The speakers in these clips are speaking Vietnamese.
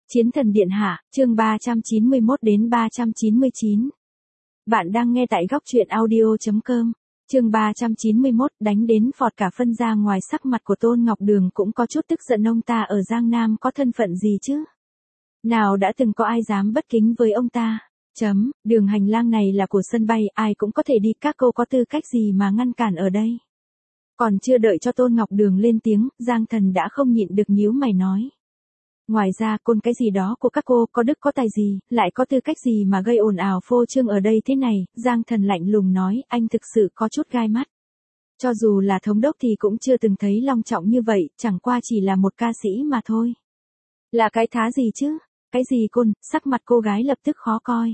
Chiến thần điện hạ, chương 391 đến 399. Bạn đang nghe tại góc truyện audio.com. Chương 391, đánh đến phọt cả phân ra ngoài. Sắc mặt của Tôn Ngọc Đường cũng có chút tức giận, ông ta ở Giang Nam có thân phận gì chứ? Nào đã từng có ai dám bất kính với ông ta? Đường hành lang này là của sân bay, ai cũng có thể đi, các cô có tư cách gì mà ngăn cản ở đây? Còn chưa đợi cho Tôn Ngọc Đường lên tiếng, Giang Thần đã không nhịn được nhíu mày nói. Ngoài ra, côn cái gì đó của các cô, có đức có tài gì, lại có tư cách gì mà gây ồn ào phô trương ở đây thế này? Giang Thần lạnh lùng nói, anh thực sự có chút gai mắt. Cho dù là thống đốc thì cũng chưa từng thấy long trọng như vậy, chẳng qua chỉ là một ca sĩ mà thôi. Là cái thá gì chứ? Cái gì côn? Sắc mặt cô gái lập tức khó coi.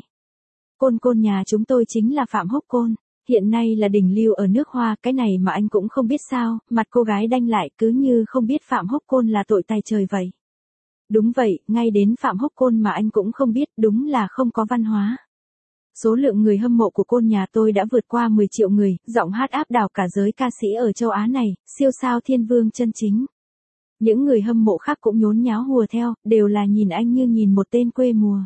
Côn nhà chúng tôi chính là Phạm Húc Côn. Hiện nay là đỉnh lưu ở nước Hoa, cái này mà anh cũng không biết sao? Mặt cô gái đanh lại, cứ như không biết Phạm Húc Côn là tội tài trời vậy. Đúng vậy, ngay đến Phạm Húc Côn mà anh cũng không biết, đúng là không có văn hóa. Số lượng người hâm mộ của côn nhà tôi đã vượt qua 10 triệu người, giọng hát áp đảo cả giới ca sĩ ở châu Á này, siêu sao thiên vương chân chính. Những người hâm mộ khác cũng nhốn nháo hùa theo, đều là nhìn anh như nhìn một tên quê mùa.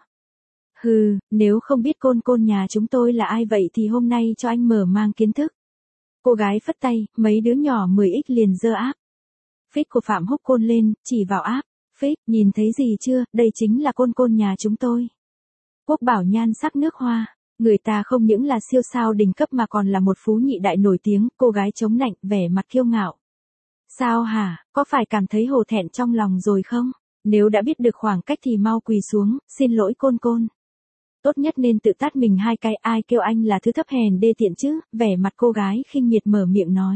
Hừ, nếu không biết côn nhà chúng tôi là ai vậy thì hôm nay cho anh mở mang kiến thức. Cô gái phất tay, mấy đứa nhỏ 10x liền giơ áp phích của Phạm Húc Côn lên, chỉ vào áp phích, nhìn thấy gì chưa, đây chính là côn nhà chúng tôi. Quốc bảo nhan sắc nước Hoa, người ta không những là siêu sao đỉnh cấp mà còn là một phú nhị đại nổi tiếng. Cô gái chống nạnh, vẻ mặt kiêu ngạo. Sao hả, có phải cảm thấy hổ thẹn trong lòng rồi không? Nếu đã biết được khoảng cách thì mau quỳ xuống, xin lỗi côn. Tốt nhất nên tự tát mình hai cái, ai kêu anh là thứ thấp hèn đê tiện chứ? Vẻ mặt cô gái khinh miệt mở miệng nói.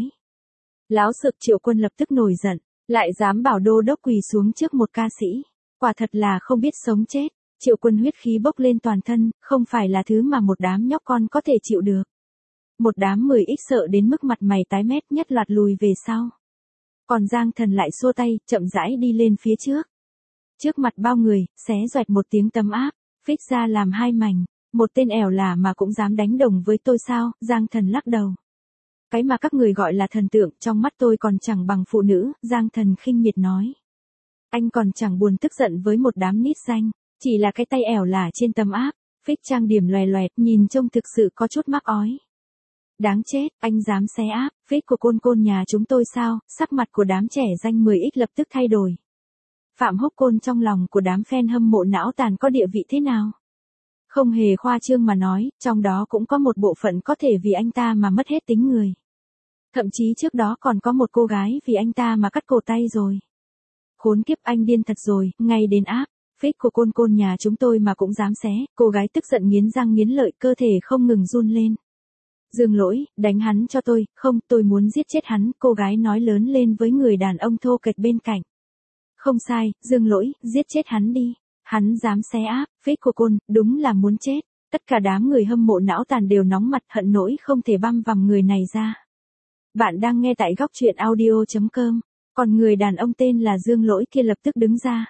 Láo xược Triệu Quân lập tức nổi giận, lại dám bảo đô đốc quỳ xuống trước một ca sĩ, quả thật là không biết sống chết. Triệu Quân huyết khí bốc lên toàn thân, không phải là thứ mà một đám nhóc con có thể chịu được. Một đám 10x sợ đến mức mặt mày tái mét, nhất loạt lùi về sau. Còn Giang Thần lại xua tay, chậm rãi đi lên phía trước. Trước mặt bao người, xé xoẹt một tiếng tấm áp phích ra làm hai mảnh. Một tên ẻo là mà cũng dám đánh đồng với tôi sao? Giang Thần lắc đầu. Cái mà các người gọi là thần tượng, trong mắt tôi còn chẳng bằng phụ nữ. Giang Thần khinh miệt nói. Anh còn chẳng buồn tức giận với một đám nít danh, chỉ là cái tay ẻo là trên tấm áp phích trang điểm loè loẹt, nhìn trông thực sự có chút mắc ói. Đáng chết, anh dám xé áp phích của côn nhà chúng tôi sao? Sắc mặt của đám trẻ danh 10x lập tức thay đổi. Phạm Húc Côn trong lòng của đám fan hâm mộ não tàn có địa vị thế nào? Không hề khoa trương mà nói, trong đó cũng có một bộ phận có thể vì anh ta mà mất hết tính người. Thậm chí trước đó còn có một cô gái vì anh ta mà cắt cổ tay rồi. Khốn kiếp, anh điên thật rồi, ngay đến áp phích của côn nhà chúng tôi mà cũng dám xé. Cô gái tức giận nghiến răng nghiến lợi, cơ thể không ngừng run lên. Dương Lỗi, đánh hắn cho tôi, không, tôi muốn giết chết hắn. Cô gái nói lớn lên với người đàn ông thô kệch bên cạnh. Không sai, Dương Lỗi, giết chết hắn đi. Hắn dám xé áp phích của côn, đúng là muốn chết. Tất cả đám người hâm mộ não tàn đều nóng mặt, hận nỗi không thể băm vằm người này ra. Bạn đang nghe tại góc truyện audio.com. Còn người đàn ông tên là Dương Lỗi kia lập tức đứng ra.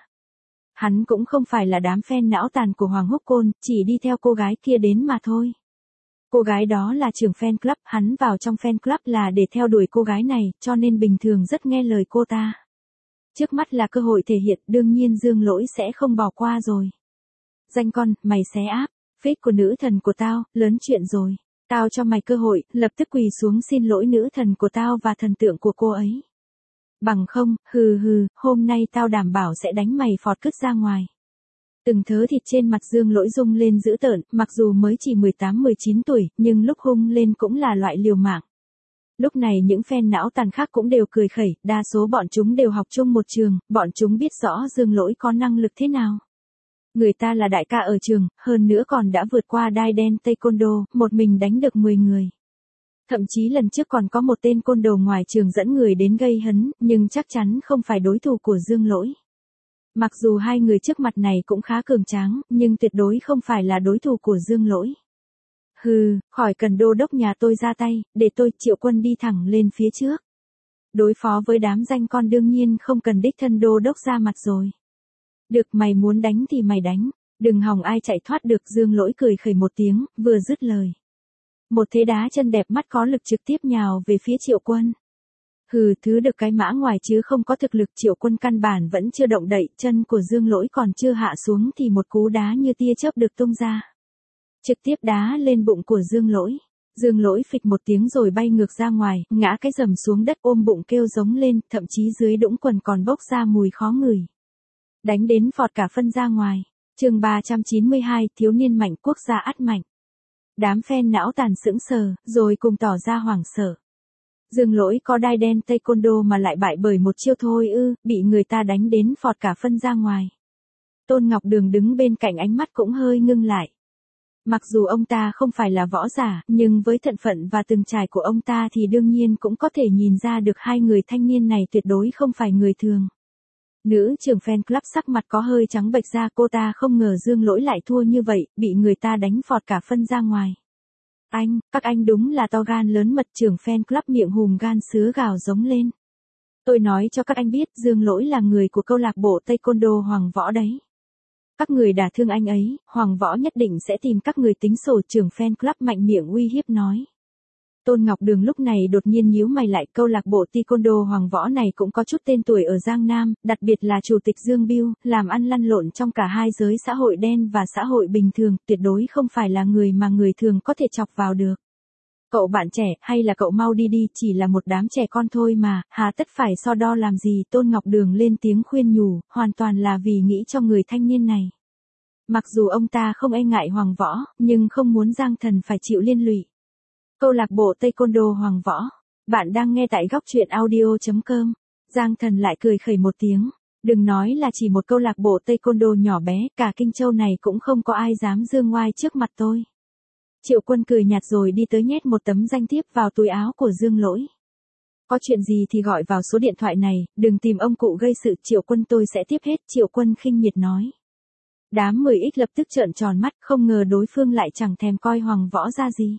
Hắn cũng không phải là đám fan não tàn của Hoàng Húc Côn, chỉ đi theo cô gái kia đến mà thôi. Cô gái đó là trưởng fan club, hắn vào trong fan club là để theo đuổi cô gái này, cho nên bình thường rất nghe lời cô ta. Trước mắt là cơ hội thể hiện, đương nhiên Dương Lỗi sẽ không bỏ qua rồi. Danh con, mày xé áp phích của nữ thần của tao, lớn chuyện rồi. Tao cho mày cơ hội, lập tức quỳ xuống xin lỗi nữ thần của tao và thần tượng của cô ấy. Bằng không, hôm nay tao đảm bảo sẽ đánh mày phọt cứt ra ngoài. Từng thớ thịt trên mặt Dương Lỗi rung lên dữ tợn, mặc dù mới chỉ 18-19 tuổi, nhưng lúc hung lên cũng là loại liều mạng. Lúc này những fan não tàn khác cũng đều cười khẩy, đa số bọn chúng đều học chung một trường, bọn chúng biết rõ Dương Lỗi có năng lực thế nào. Người ta là đại ca ở trường, hơn nữa còn đã vượt qua đai đen taekwondo, một mình đánh được 10 người. Thậm chí lần trước còn có một tên côn đồ ngoài trường dẫn người đến gây hấn, nhưng chắc chắn không phải đối thủ của Dương Lỗi. Mặc dù hai người trước mặt này cũng khá cường tráng, nhưng tuyệt đối không phải là đối thủ của Dương Lỗi. Khỏi cần đô đốc nhà tôi ra tay, để tôi Triệu Quân đi thẳng lên phía trước. Đối phó với đám danh con đương nhiên không cần đích thân đô đốc ra mặt rồi. Được, mày muốn đánh thì mày đánh, đừng hòng ai chạy thoát được. Dương Lỗi cười khẩy một tiếng, vừa dứt lời. Một thế đá chân đẹp mắt có lực trực tiếp nhào về phía Triệu Quân. Hừ, thứ được cái mã ngoài chứ không có thực lực. Triệu Quân căn bản vẫn chưa động đậy, chân của Dương Lỗi còn chưa hạ xuống thì một cú đá như tia chớp được tung ra. Trực tiếp đá lên bụng của Dương Lỗi. Dương Lỗi phịch một tiếng rồi bay ngược ra ngoài, ngã cái rầm xuống đất ôm bụng kêu giống lên, thậm chí dưới đũng quần còn bốc ra mùi khó ngửi. Đánh đến phọt cả phân ra ngoài. Chương 392, thiếu niên mạnh quốc gia ắt mạnh. Đám fan não tàn sững sờ, rồi cùng tỏ ra hoảng sợ. Dương Lỗi có đai đen taekwondo mà lại bại bởi một chiêu thôi ư, bị người ta đánh đến phọt cả phân ra ngoài. Tôn Ngọc Đường đứng bên cạnh ánh mắt cũng hơi ngưng lại. Mặc dù ông ta không phải là võ giả, nhưng với thân phận và từng trải của ông ta thì đương nhiên cũng có thể nhìn ra được hai người thanh niên này tuyệt đối không phải người thường. Nữ trưởng fan club sắc mặt có hơi trắng bệch ra, cô ta không ngờ Dương Lỗi lại thua như vậy, bị người ta đánh phọt cả phân ra ngoài. Các anh đúng là to gan lớn mật. Trưởng fan club miệng hùm gan sứa gào giống lên. Tôi nói cho các anh biết, Dương Lỗi là người của câu lạc bộ taekwondo Hoàng Võ đấy. Các người đả thương anh ấy, Hoàng Võ nhất định sẽ tìm các người tính sổ. Trưởng fan club mạnh miệng uy hiếp nói. Tôn Ngọc Đường lúc này đột nhiên nhíu mày lại, câu lạc bộ taekwondo Hoàng Võ này cũng có chút tên tuổi ở Giang Nam, đặc biệt là chủ tịch Dương Bưu, làm ăn lăn lộn trong cả hai giới xã hội đen và xã hội bình thường, tuyệt đối không phải là người mà người thường có thể chọc vào được. Cậu bạn trẻ, hay là cậu mau đi đi, chỉ là một đám trẻ con thôi mà, hà tất phải so đo làm gì. Tôn Ngọc Đường lên tiếng khuyên nhủ, hoàn toàn là vì nghĩ cho người thanh niên này. Mặc dù ông ta không e ngại Hoàng Võ, nhưng không muốn Giang Thần phải chịu liên lụy. Câu lạc bộ taekwondo Hoàng Võ. Bạn đang nghe tại góc truyện audio.com. Giang Thần lại cười khẩy một tiếng. Đừng nói là chỉ một câu lạc bộ taekwondo nhỏ bé, cả Kinh Châu này cũng không có ai dám dương ngoai trước mặt tôi. Triệu Quân cười nhạt rồi đi tới nhét một tấm danh thiếp vào túi áo của Dương Lỗi. Có chuyện gì thì gọi vào số điện thoại này, đừng tìm ông cụ gây sự. Triệu Quân tôi sẽ tiếp hết. Triệu Quân khinh miệt nói. Đám 10X lập tức trợn tròn mắt, không ngờ đối phương lại chẳng thèm coi Hoàng Võ ra gì.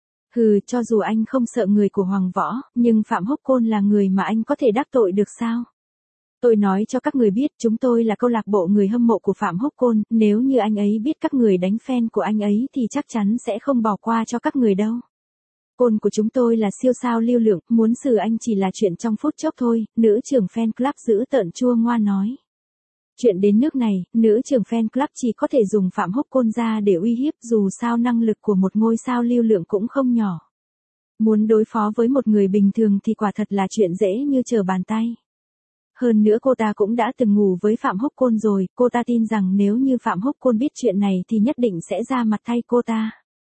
Hừ, cho dù anh không sợ người của Hoàng Võ, nhưng Phạm Húc Côn là người mà anh có thể đắc tội được sao? Tôi nói cho các người biết, chúng tôi là câu lạc bộ người hâm mộ của Phạm Húc Côn, nếu như anh ấy biết các người đánh fan của anh ấy thì chắc chắn sẽ không bỏ qua cho các người đâu. Côn của chúng tôi là siêu sao lưu lượng, muốn xử anh chỉ là chuyện trong phút chốc thôi. Nữ trưởng fan club giữ tợn chua ngoa nói. Chuyện đến nước này, nữ trưởng fan club chỉ có thể dùng Phạm Húc Côn ra để uy hiếp, dù sao năng lực của một ngôi sao lưu lượng cũng không nhỏ. Muốn đối phó với một người bình thường thì quả thật là chuyện dễ như trở bàn tay. Hơn nữa cô ta cũng đã từng ngủ với Phạm Húc Côn rồi, cô ta tin rằng nếu như Phạm Húc Côn biết chuyện này thì nhất định sẽ ra mặt thay cô ta.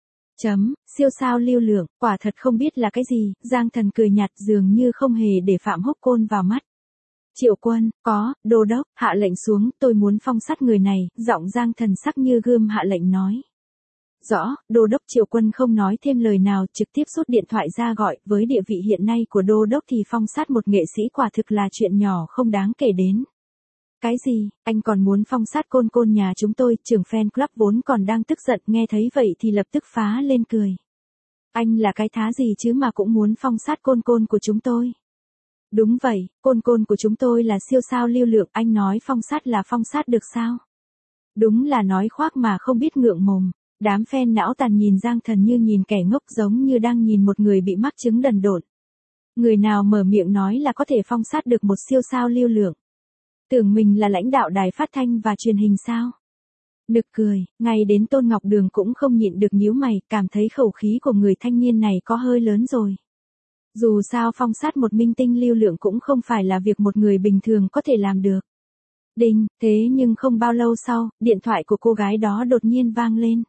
Siêu sao lưu lượng, quả thật không biết là cái gì. Giang Thần cười nhạt, dường như không hề để Phạm Húc Côn vào mắt. Triệu Quân, đô đốc, hạ lệnh xuống, tôi muốn phong sát người này. Giọng Giang Thần sắc như gươm hạ lệnh nói. Rõ, đô đốc. Triệu Quân không nói thêm lời nào, trực tiếp rút điện thoại ra gọi. Với địa vị hiện nay của đô đốc thì phong sát một nghệ sĩ quả thực là chuyện nhỏ không đáng kể đến. Cái gì, anh còn muốn phong sát Côn nhà chúng tôi? Trưởng fan club vốn còn đang tức giận, nghe thấy vậy thì lập tức phá lên cười. Anh là cái thá gì chứ mà cũng muốn phong sát Côn của chúng tôi? Đúng vậy, Côn của chúng tôi là siêu sao lưu lượng, anh nói phong sát là phong sát được sao? Đúng là nói khoác mà không biết ngượng mồm. Đám fan não tàn nhìn Giang Thần như nhìn kẻ ngốc, giống như đang nhìn một người bị mắc chứng đần độn. Người nào mở miệng nói là có thể phong sát được một siêu sao lưu lượng? Tưởng mình là lãnh đạo đài phát thanh và truyền hình sao? Nực cười, ngay đến Tôn Ngọc Đường cũng không nhịn được nhíu mày, cảm thấy khẩu khí của người thanh niên này có hơi lớn rồi. Dù sao phong sát một minh tinh lưu lượng cũng không phải là việc một người bình thường có thể làm được. Đinh, thế nhưng không bao lâu sau, điện thoại của cô gái đó đột nhiên vang lên.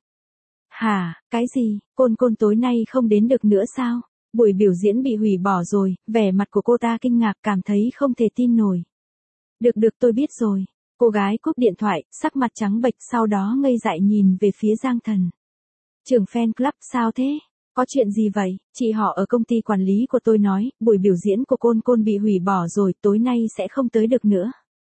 Hả, cái gì, Côn tối nay không đến được nữa sao? Buổi biểu diễn bị hủy bỏ rồi. Vẻ mặt của cô ta kinh ngạc, cảm thấy không thể tin nổi. Được tôi biết rồi. Cô gái cúp điện thoại, sắc mặt trắng bệch, sau đó ngây dại nhìn về phía Giang Thần. Trưởng fan club, sao thế? Có chuyện gì vậy? Chị họ ở công ty quản lý của tôi nói, buổi biểu diễn của Côn bị hủy bỏ rồi, tối nay sẽ không tới được nữa.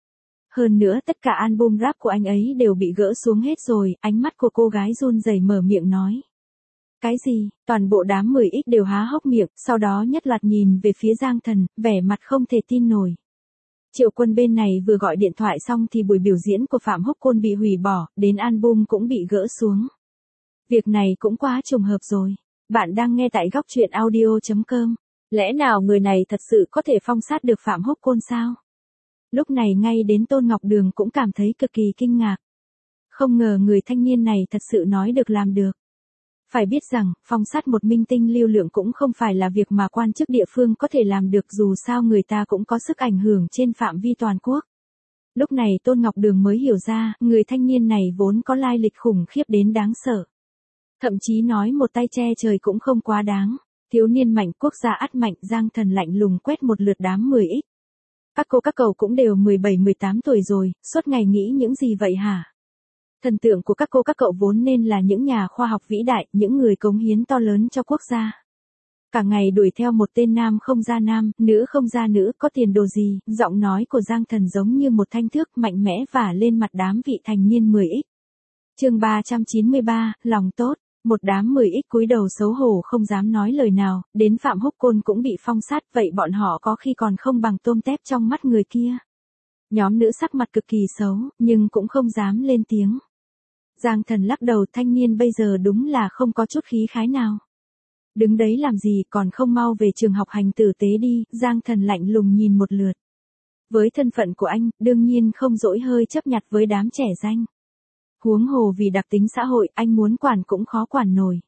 Hơn nữa tất cả album rap của anh ấy đều bị gỡ xuống hết rồi. Ánh mắt của cô gái run rẩy mở miệng nói. Cái gì? Toàn bộ đám 10X đều há hốc miệng, sau đó nhất loạt nhìn về phía Giang Thần, vẻ mặt không thể tin nổi. Triệu Quân bên này vừa gọi điện thoại xong thì buổi biểu diễn của Phạm Húc Côn bị hủy bỏ, đến album cũng bị gỡ xuống. Việc này cũng quá trùng hợp rồi. Bạn đang nghe tại góc truyện audio.com. Lẽ nào người này thật sự có thể phong sát được Phạm Húc Côn sao? Lúc này ngay đến Tôn Ngọc Đường cũng cảm thấy cực kỳ kinh ngạc. Không ngờ người thanh niên này thật sự nói được làm được. Phải biết rằng, phong sát một minh tinh lưu lượng cũng không phải là việc mà quan chức địa phương có thể làm được, dù sao người ta cũng có sức ảnh hưởng trên phạm vi toàn quốc. Lúc này Tôn Ngọc Đường mới hiểu ra, người thanh niên này vốn có lai lịch khủng khiếp đến đáng sợ. Thậm chí nói một tay che trời cũng không quá đáng. Thiếu niên mạnh quốc gia ắt mạnh, Giang Thần lạnh lùng quét một lượt đám 10X. Các cô các cậu cũng đều 17-18 tuổi rồi, suốt ngày nghĩ những gì vậy hả? Thần tượng của các cô các cậu vốn nên là những nhà khoa học vĩ đại, những người cống hiến to lớn cho quốc gia. Cả ngày đuổi theo một tên nam không ra nam, nữ không ra nữ, có tiền đồ gì? Giọng nói của Giang Thần giống như một thanh thước mạnh mẽ vả lên mặt đám vị thành niên 10X. Chương 393, lòng tốt. Một đám 10X cúi đầu xấu hổ không dám nói lời nào, đến Phạm Húc Côn cũng bị phong sát, vậy bọn họ có khi còn không bằng tôm tép trong mắt người kia. Nhóm nữ sắc mặt cực kỳ xấu, nhưng cũng không dám lên tiếng. Giang Thần lắc đầu, thanh niên bây giờ đúng là không có chút khí khái nào. Đứng đấy làm gì, còn không mau về trường học hành tử tế đi, Giang Thần lạnh lùng nhìn một lượt. Với thân phận của anh, đương nhiên không dỗi hơi chấp nhặt với đám trẻ danh. Huống hồ vì đặc tính xã hội, anh muốn quản cũng khó quản nổi.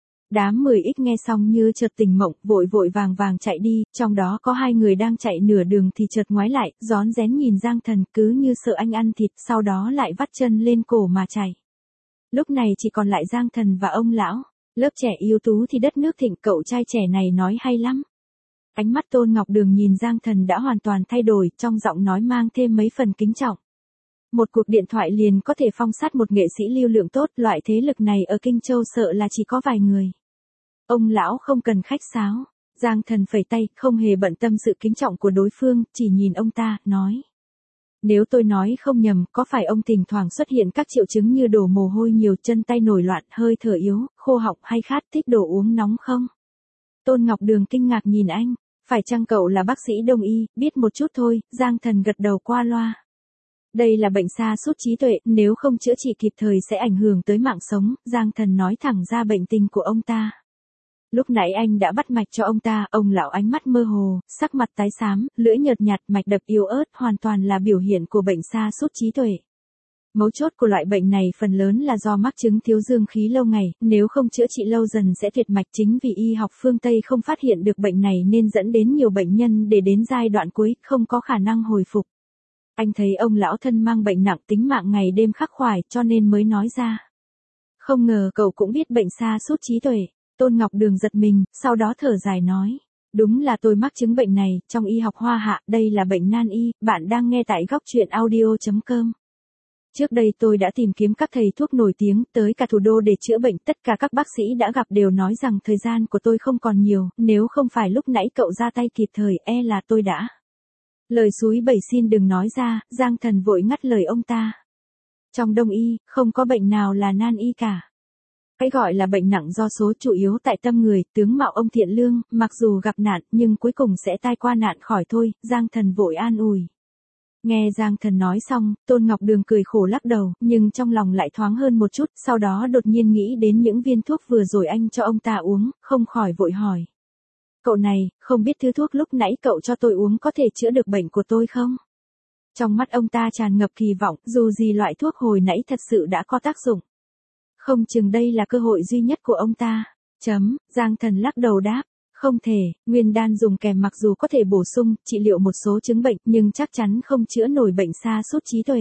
Đám 10X nghe xong như chợt tỉnh mộng, vội vội vàng vàng chạy đi, trong đó có 2 người đang chạy nửa đường thì chợt ngoái lại, rón rén nhìn Giang Thần, cứ như sợ anh ăn thịt, sau đó lại vắt chân lên cổ mà chạy. Lúc này chỉ còn lại Giang Thần và ông lão. Lớp trẻ ưu tú thì đất nước thịnh, cậu trai trẻ này nói hay lắm. Ánh mắt Tôn Ngọc Đường nhìn Giang Thần đã hoàn toàn thay đổi, trong giọng nói mang thêm mấy phần kính trọng. Một cuộc điện thoại liền có thể phong sát một nghệ sĩ lưu lượng tốt, loại thế lực này ở Kinh Châu sợ là chỉ có vài người. Ông lão không cần khách sáo. Giang Thần phẩy tay, không hề bận tâm sự kính trọng của đối phương, chỉ nhìn ông ta, nói. Nếu tôi nói không nhầm, có phải ông thỉnh thoảng xuất hiện các triệu chứng như đổ mồ hôi nhiều, chân tay nổi loạn, hơi thở yếu, khô họng hay khát, thích đồ uống nóng không? Tôn Ngọc Đường kinh ngạc nhìn anh, phải chăng cậu là bác sĩ đông y, biết một chút thôi, Giang Thần gật đầu qua loa. Đây là bệnh sa sút trí tuệ, nếu không chữa trị kịp thời sẽ ảnh hưởng tới mạng sống, Giang Thần nói thẳng ra bệnh tình của ông ta. Lúc nãy anh đã bắt mạch cho ông ta, ông lão ánh mắt mơ hồ, sắc mặt tái xám, lưỡi nhợt nhạt, mạch đập yếu ớt, hoàn toàn là biểu hiện của bệnh sa sút trí tuệ. Mấu chốt của loại bệnh này phần lớn là do mắc chứng thiếu dương khí lâu ngày, nếu không chữa trị lâu dần sẽ tuyệt mạch, chính vì y học phương Tây không phát hiện được bệnh này nên dẫn đến nhiều bệnh nhân để đến giai đoạn cuối, không có khả năng hồi phục. Anh thấy ông lão thân mang bệnh nặng, tính mạng ngày đêm khắc khoải cho nên mới nói ra. Không ngờ cậu cũng biết bệnh sa sút trí tuệ. Tôn Ngọc Đường giật mình, sau đó thở dài nói. Đúng là tôi mắc chứng bệnh này, trong y học hoa hạ, đây là bệnh nan y, bạn đang nghe tại góc truyện audio.com. Trước đây tôi đã tìm kiếm các thầy thuốc nổi tiếng, tới cả thủ đô để chữa bệnh, tất cả các bác sĩ đã gặp đều nói rằng thời gian của tôi không còn nhiều, nếu không phải lúc nãy cậu ra tay kịp thời, e là tôi đã. Lời xúi bẩy xin đừng nói ra, Giang Thần vội ngắt lời ông ta. Trong đông y, không có bệnh nào là nan y cả. Cái gọi là bệnh nặng do số chủ yếu tại tâm người, tướng mạo ông thiện lương, mặc dù gặp nạn nhưng cuối cùng sẽ tai qua nạn khỏi thôi, Giang Thần vội an ủi. Nghe Giang Thần nói xong, Tôn Ngọc Đường cười khổ lắc đầu, nhưng trong lòng lại thoáng hơn một chút, sau đó đột nhiên nghĩ đến những viên thuốc vừa rồi anh cho ông ta uống, không khỏi vội hỏi. Cậu này, không biết thứ thuốc lúc nãy cậu cho tôi uống có thể chữa được bệnh của tôi không? Trong mắt ông ta tràn ngập kỳ vọng, dù gì loại thuốc hồi nãy thật sự đã có tác dụng. Không chừng đây là cơ hội duy nhất của ông ta. Giang Thần lắc đầu đáp. Không thể, nguyên đan dùng kèm mặc dù có thể bổ sung, trị liệu một số chứng bệnh, nhưng chắc chắn không chữa nổi bệnh sa sút trí tuệ.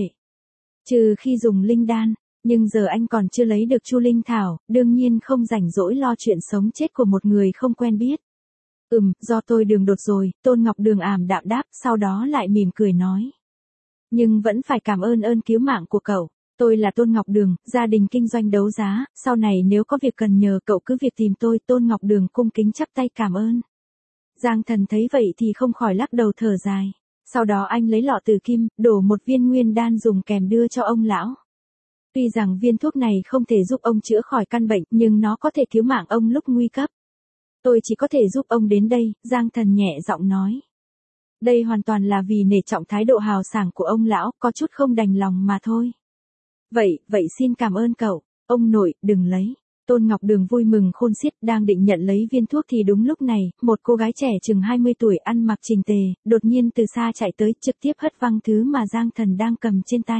Trừ khi dùng linh đan, nhưng giờ anh còn chưa lấy được Chu Linh Thảo, đương nhiên không rảnh rỗi lo chuyện sống chết của một người không quen biết. Do tôi đường đột rồi, Tôn Ngọc Đường ảm đạm đáp, sau đó lại mỉm cười nói. Nhưng vẫn phải cảm ơn cứu mạng của cậu. Tôi là Tôn Ngọc Đường, gia đình kinh doanh đấu giá, sau này nếu có việc cần nhờ cậu cứ việc tìm tôi, Tôn Ngọc Đường cung kính chắp tay cảm ơn. Giang Thần thấy vậy thì không khỏi lắc đầu thở dài. Sau đó anh lấy lọ tử kim, đổ một viên nguyên đan dùng kèm đưa cho ông lão. Tuy rằng viên thuốc này không thể giúp ông chữa khỏi căn bệnh, nhưng nó có thể cứu mạng ông lúc nguy cấp. Tôi chỉ có thể giúp ông đến đây, Giang Thần nhẹ giọng nói. Đây hoàn toàn là vì nể trọng thái độ hào sảng của ông lão, có chút không đành lòng mà thôi. Vậy xin cảm ơn cậu, ông nội, đừng lấy. Tôn Ngọc Đường vui mừng khôn xiết đang định nhận lấy viên thuốc thì đúng lúc này, một cô gái trẻ chừng 20 tuổi ăn mặc chỉnh tề, đột nhiên từ xa chạy tới trực tiếp hất văng thứ mà Giang Thần đang cầm trên tay.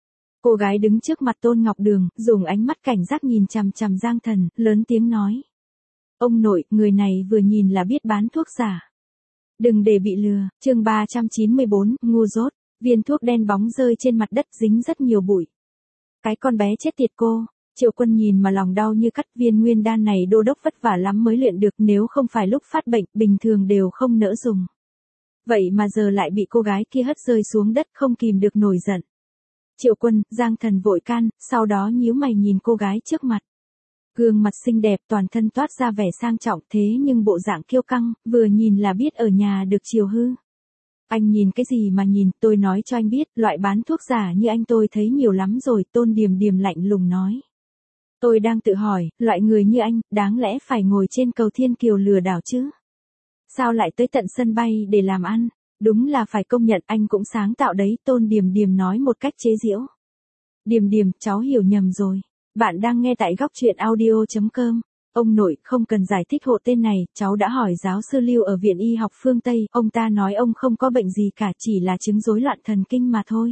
Cô gái đứng trước mặt Tôn Ngọc Đường, dùng ánh mắt cảnh giác nhìn chằm chằm Giang Thần, lớn tiếng nói. Ông nội, người này vừa nhìn là biết bán thuốc giả. Đừng để bị lừa, chương 394, ngu dốt, viên thuốc đen bóng rơi trên mặt đất dính rất nhiều bụi. Cái con bé chết tiệt cô, Triệu Quân nhìn mà lòng đau như cắt, viên nguyên đan này đô đốc vất vả lắm mới luyện được, nếu không phải lúc phát bệnh, bình thường đều không nỡ dùng. Vậy mà giờ lại bị cô gái kia hất rơi xuống đất, không kìm được nổi giận. Triệu Quân, Giang Thần vội can, sau đó nhíu mày nhìn cô gái trước mặt. Gương mặt xinh đẹp, toàn thân toát ra vẻ sang trọng, thế nhưng bộ dạng kiêu căng, vừa nhìn là biết ở nhà được chiều hư. Anh nhìn cái gì mà nhìn, tôi nói cho anh biết, loại bán thuốc giả như anh tôi thấy nhiều lắm rồi, Tôn Điềm Điềm lạnh lùng nói. Tôi đang tự hỏi, loại người như anh, đáng lẽ phải ngồi trên cầu thiên kiều lừa đảo chứ? Sao lại tới tận sân bay để làm ăn? Đúng là phải công nhận anh cũng sáng tạo đấy, Tôn Điềm Điềm nói một cách chế giễu. Điềm Điềm, cháu hiểu nhầm rồi. Bạn đang nghe tại góc truyện audio.com. Ông nội, không cần giải thích hộ tên này, cháu đã hỏi giáo sư Lưu ở Viện Y học phương Tây, ông ta nói ông không có bệnh gì cả, chỉ là chứng rối loạn thần kinh mà thôi.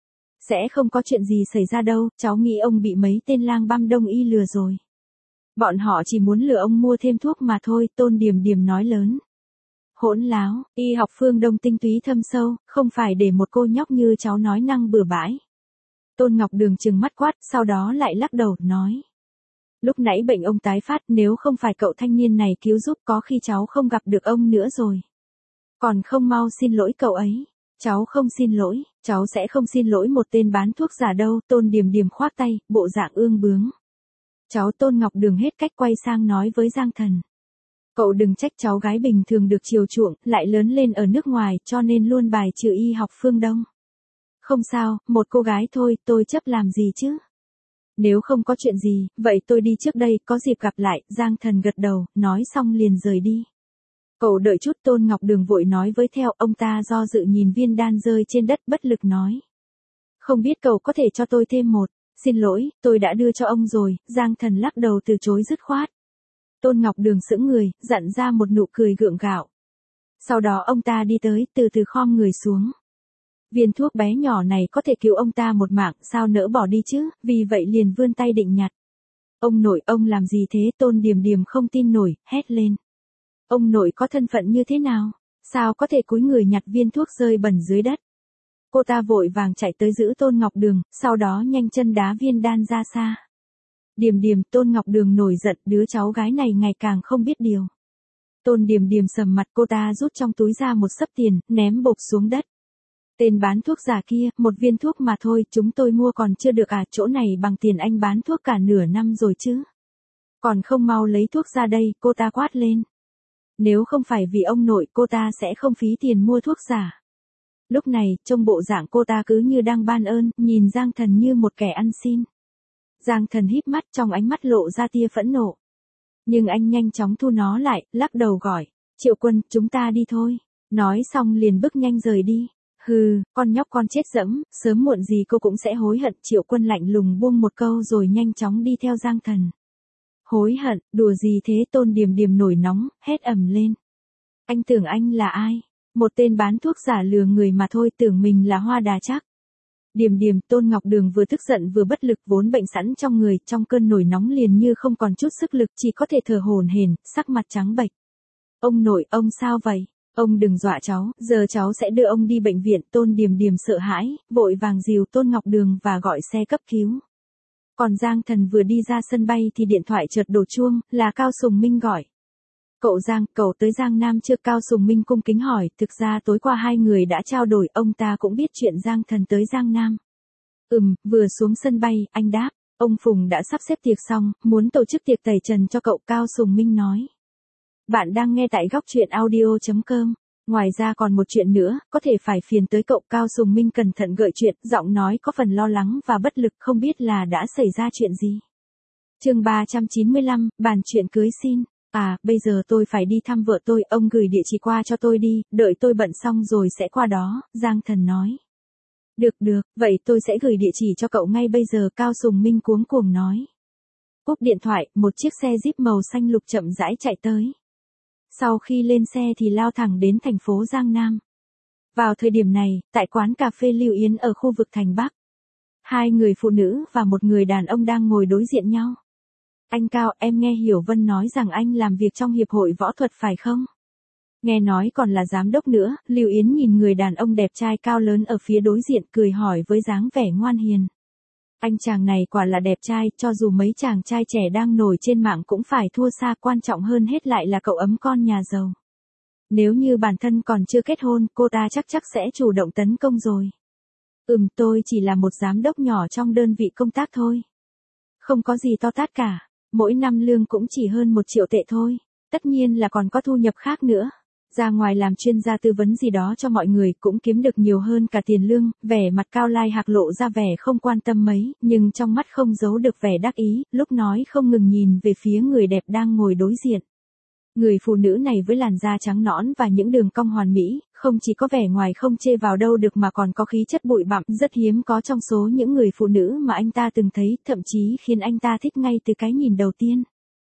Sẽ không có chuyện gì xảy ra đâu, cháu nghĩ ông bị mấy tên lang băm đông y lừa rồi. Bọn họ chỉ muốn lừa ông mua thêm thuốc mà thôi, Tôn Điềm Điềm nói lớn. Hỗn láo, y học phương Đông tinh túy thâm sâu, không phải để một cô nhóc như cháu nói năng bừa bãi. Tôn Ngọc Đường trừng mắt quát, sau đó lại lắc đầu, nói. Lúc nãy bệnh ông tái phát, nếu không phải cậu thanh niên này cứu giúp có khi cháu không gặp được ông nữa rồi. Còn không mau xin lỗi cậu ấy. Cháu không xin lỗi, cháu sẽ không xin lỗi một tên bán thuốc giả đâu, Tôn Điềm Điềm khoác tay, bộ dạng ương bướng. Cháu Tôn Ngọc Đường hết cách quay sang nói với Giang Thần. Cậu đừng trách cháu gái bình thường được chiều chuộng, lại lớn lên ở nước ngoài cho nên luôn bài trừ y học phương Đông. Không sao, một cô gái thôi, tôi chấp làm gì chứ? Nếu không có chuyện gì, vậy tôi đi trước đây, có dịp gặp lại, Giang Thần gật đầu, nói xong liền rời đi. Cậu đợi chút, Tôn Ngọc Đường vội nói với theo, ông ta do dự nhìn viên đan rơi trên đất bất lực nói. Không biết cậu có thể cho tôi thêm một, xin lỗi, tôi đã đưa cho ông rồi, Giang Thần lắc đầu từ chối dứt khoát. Tôn Ngọc Đường sững người, dặn ra một nụ cười gượng gạo. Sau đó ông ta đi tới, từ từ khom người xuống. Viên thuốc bé nhỏ này có thể cứu ông ta một mạng, sao nỡ bỏ đi chứ, vì vậy liền vươn tay định nhặt. Ông nội, ông làm gì thế? Tôn Điềm Điềm không tin nổi, hét lên. Ông nội có thân phận như thế nào? Sao có thể cúi người nhặt viên thuốc rơi bẩn dưới đất? Cô ta vội vàng chạy tới giữ Tôn Ngọc Đường, sau đó nhanh chân đá viên đan ra xa. Điềm Điềm, Tôn Ngọc Đường nổi giận, đứa cháu gái này ngày càng không biết điều. Tôn Điềm Điềm sầm mặt, cô ta rút trong túi ra một xấp tiền, ném bộp xuống đất. Tên bán thuốc giả kia, một viên thuốc mà thôi, chúng tôi mua còn chưa được à, chỗ này bằng tiền anh bán thuốc cả nửa năm rồi chứ. Còn không mau lấy thuốc ra đây, cô ta quát lên. Nếu không phải vì ông nội, cô ta sẽ không phí tiền mua thuốc giả. Lúc này, trông bộ dạng cô ta cứ như đang ban ơn, nhìn Giang Thần như một kẻ ăn xin. Giang Thần híp mắt, trong ánh mắt lộ ra tia phẫn nộ. Nhưng anh nhanh chóng thu nó lại, lắc đầu gọi. Triệu Quân, chúng ta đi thôi. Nói xong liền bước nhanh rời đi. Hừ, con nhóc con chết dẫm, sớm muộn gì cô cũng sẽ hối hận. Triệu Quân lạnh lùng buông một câu rồi nhanh chóng đi theo Giang Thần. Hối hận, đùa gì thế? Tôn Điềm Điềm nổi nóng, hét ầm lên. Anh tưởng anh là ai? Một tên bán thuốc giả lừa người mà thôi, tưởng mình là hoa đà chắc. Điềm Điềm, Tôn Ngọc Đường vừa tức giận vừa bất lực, vốn bệnh sẵn trong người, trong cơn nổi nóng liền như không còn chút sức lực, chỉ có thể thở hổn hển, sắc mặt trắng bệch. Ông nội, ông sao vậy? Ông đừng dọa cháu, giờ cháu sẽ đưa ông đi bệnh viện. Tôn Điềm Điềm sợ hãi, vội vàng dìu Tôn Ngọc Đường và gọi xe cấp cứu. Còn Giang Thần vừa đi ra sân bay thì điện thoại chợt đổ chuông, là Cao Sùng Minh gọi. Cậu Giang, cậu tới Giang Nam chưa? Cao Sùng Minh cung kính hỏi, thực ra tối qua hai người đã trao đổi, ông ta cũng biết chuyện Giang Thần tới Giang Nam. Vừa xuống sân bay, anh đáp, ông Phùng đã sắp xếp tiệc xong, muốn tổ chức tiệc tẩy trần cho cậu, Cao Sùng Minh nói. Bạn đang nghe tại góc truyện audio.com. Ngoài ra còn một chuyện nữa, có thể phải phiền tới cậu. Cao Sùng Minh cẩn thận gợi chuyện, giọng nói có phần lo lắng và bất lực, không biết là đã xảy ra chuyện gì. Chương 395, bàn chuyện cưới xin. À, bây giờ tôi phải đi thăm vợ tôi, ông gửi địa chỉ qua cho tôi đi, đợi tôi bận xong rồi sẽ qua đó, Giang Thần nói. Được, vậy tôi sẽ gửi địa chỉ cho cậu ngay bây giờ, Cao Sùng Minh cuống cuồng nói. Cúp điện thoại, một chiếc xe Jeep màu xanh lục chậm rãi chạy tới. Sau khi lên xe thì lao thẳng đến thành phố Giang Nam. Vào thời điểm này, tại quán cà phê Lưu Yến ở khu vực thành Bắc, hai người phụ nữ và một người đàn ông đang ngồi đối diện nhau. Anh Cao, em nghe Hiểu Vân nói rằng anh làm việc trong hiệp hội võ thuật phải không? Nghe nói còn là giám đốc nữa, Lưu Yến nhìn người đàn ông đẹp trai cao lớn ở phía đối diện cười hỏi với dáng vẻ ngoan hiền. Anh chàng này quả là đẹp trai, cho dù mấy chàng trai trẻ đang nổi trên mạng cũng phải thua xa, quan trọng hơn hết lại là cậu ấm con nhà giàu. Nếu như bản thân còn chưa kết hôn, cô ta chắc sẽ chủ động tấn công rồi. Tôi chỉ là một giám đốc nhỏ trong đơn vị công tác thôi. Không có gì to tát cả, mỗi năm lương cũng chỉ hơn 1 triệu tệ thôi, tất nhiên là còn có thu nhập khác nữa. Ra ngoài làm chuyên gia tư vấn gì đó cho mọi người cũng kiếm được nhiều hơn cả tiền lương. Vẻ mặt Cao Lai Hạc lộ ra vẻ không quan tâm mấy, nhưng trong mắt không giấu được vẻ đắc ý, lúc nói không ngừng nhìn về phía người đẹp đang ngồi đối diện. Người phụ nữ này với làn da trắng nõn và những đường cong hoàn mỹ, không chỉ có vẻ ngoài không chê vào đâu được mà còn có khí chất bụi bặm, rất hiếm có trong số những người phụ nữ mà anh ta từng thấy, thậm chí khiến anh ta thích ngay từ cái nhìn đầu tiên.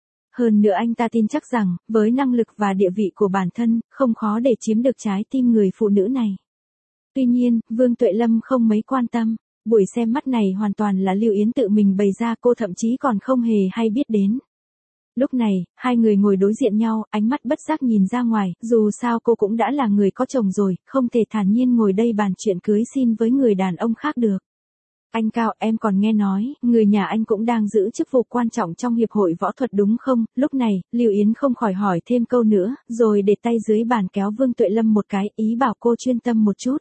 Hơn nữa anh ta tin chắc rằng, với năng lực và địa vị của bản thân, không khó để chiếm được trái tim người phụ nữ này. Tuy nhiên, Vương Tuệ Lâm không mấy quan tâm, buổi xem mắt này hoàn toàn là Lưu Yến tự mình bày ra, cô thậm chí còn không hề hay biết đến. Lúc này, hai người ngồi đối diện nhau, ánh mắt bất giác nhìn ra ngoài, dù sao cô cũng đã là người có chồng rồi, không thể thản nhiên ngồi đây bàn chuyện cưới xin với người đàn ông khác được. Anh Cao, em còn nghe nói, người nhà anh cũng đang giữ chức vụ quan trọng trong hiệp hội võ thuật đúng không? Lúc này, Lưu Yến không khỏi hỏi thêm câu nữa, rồi để tay dưới bàn kéo Vương Tuệ Lâm một cái, ý bảo cô chuyên tâm một chút.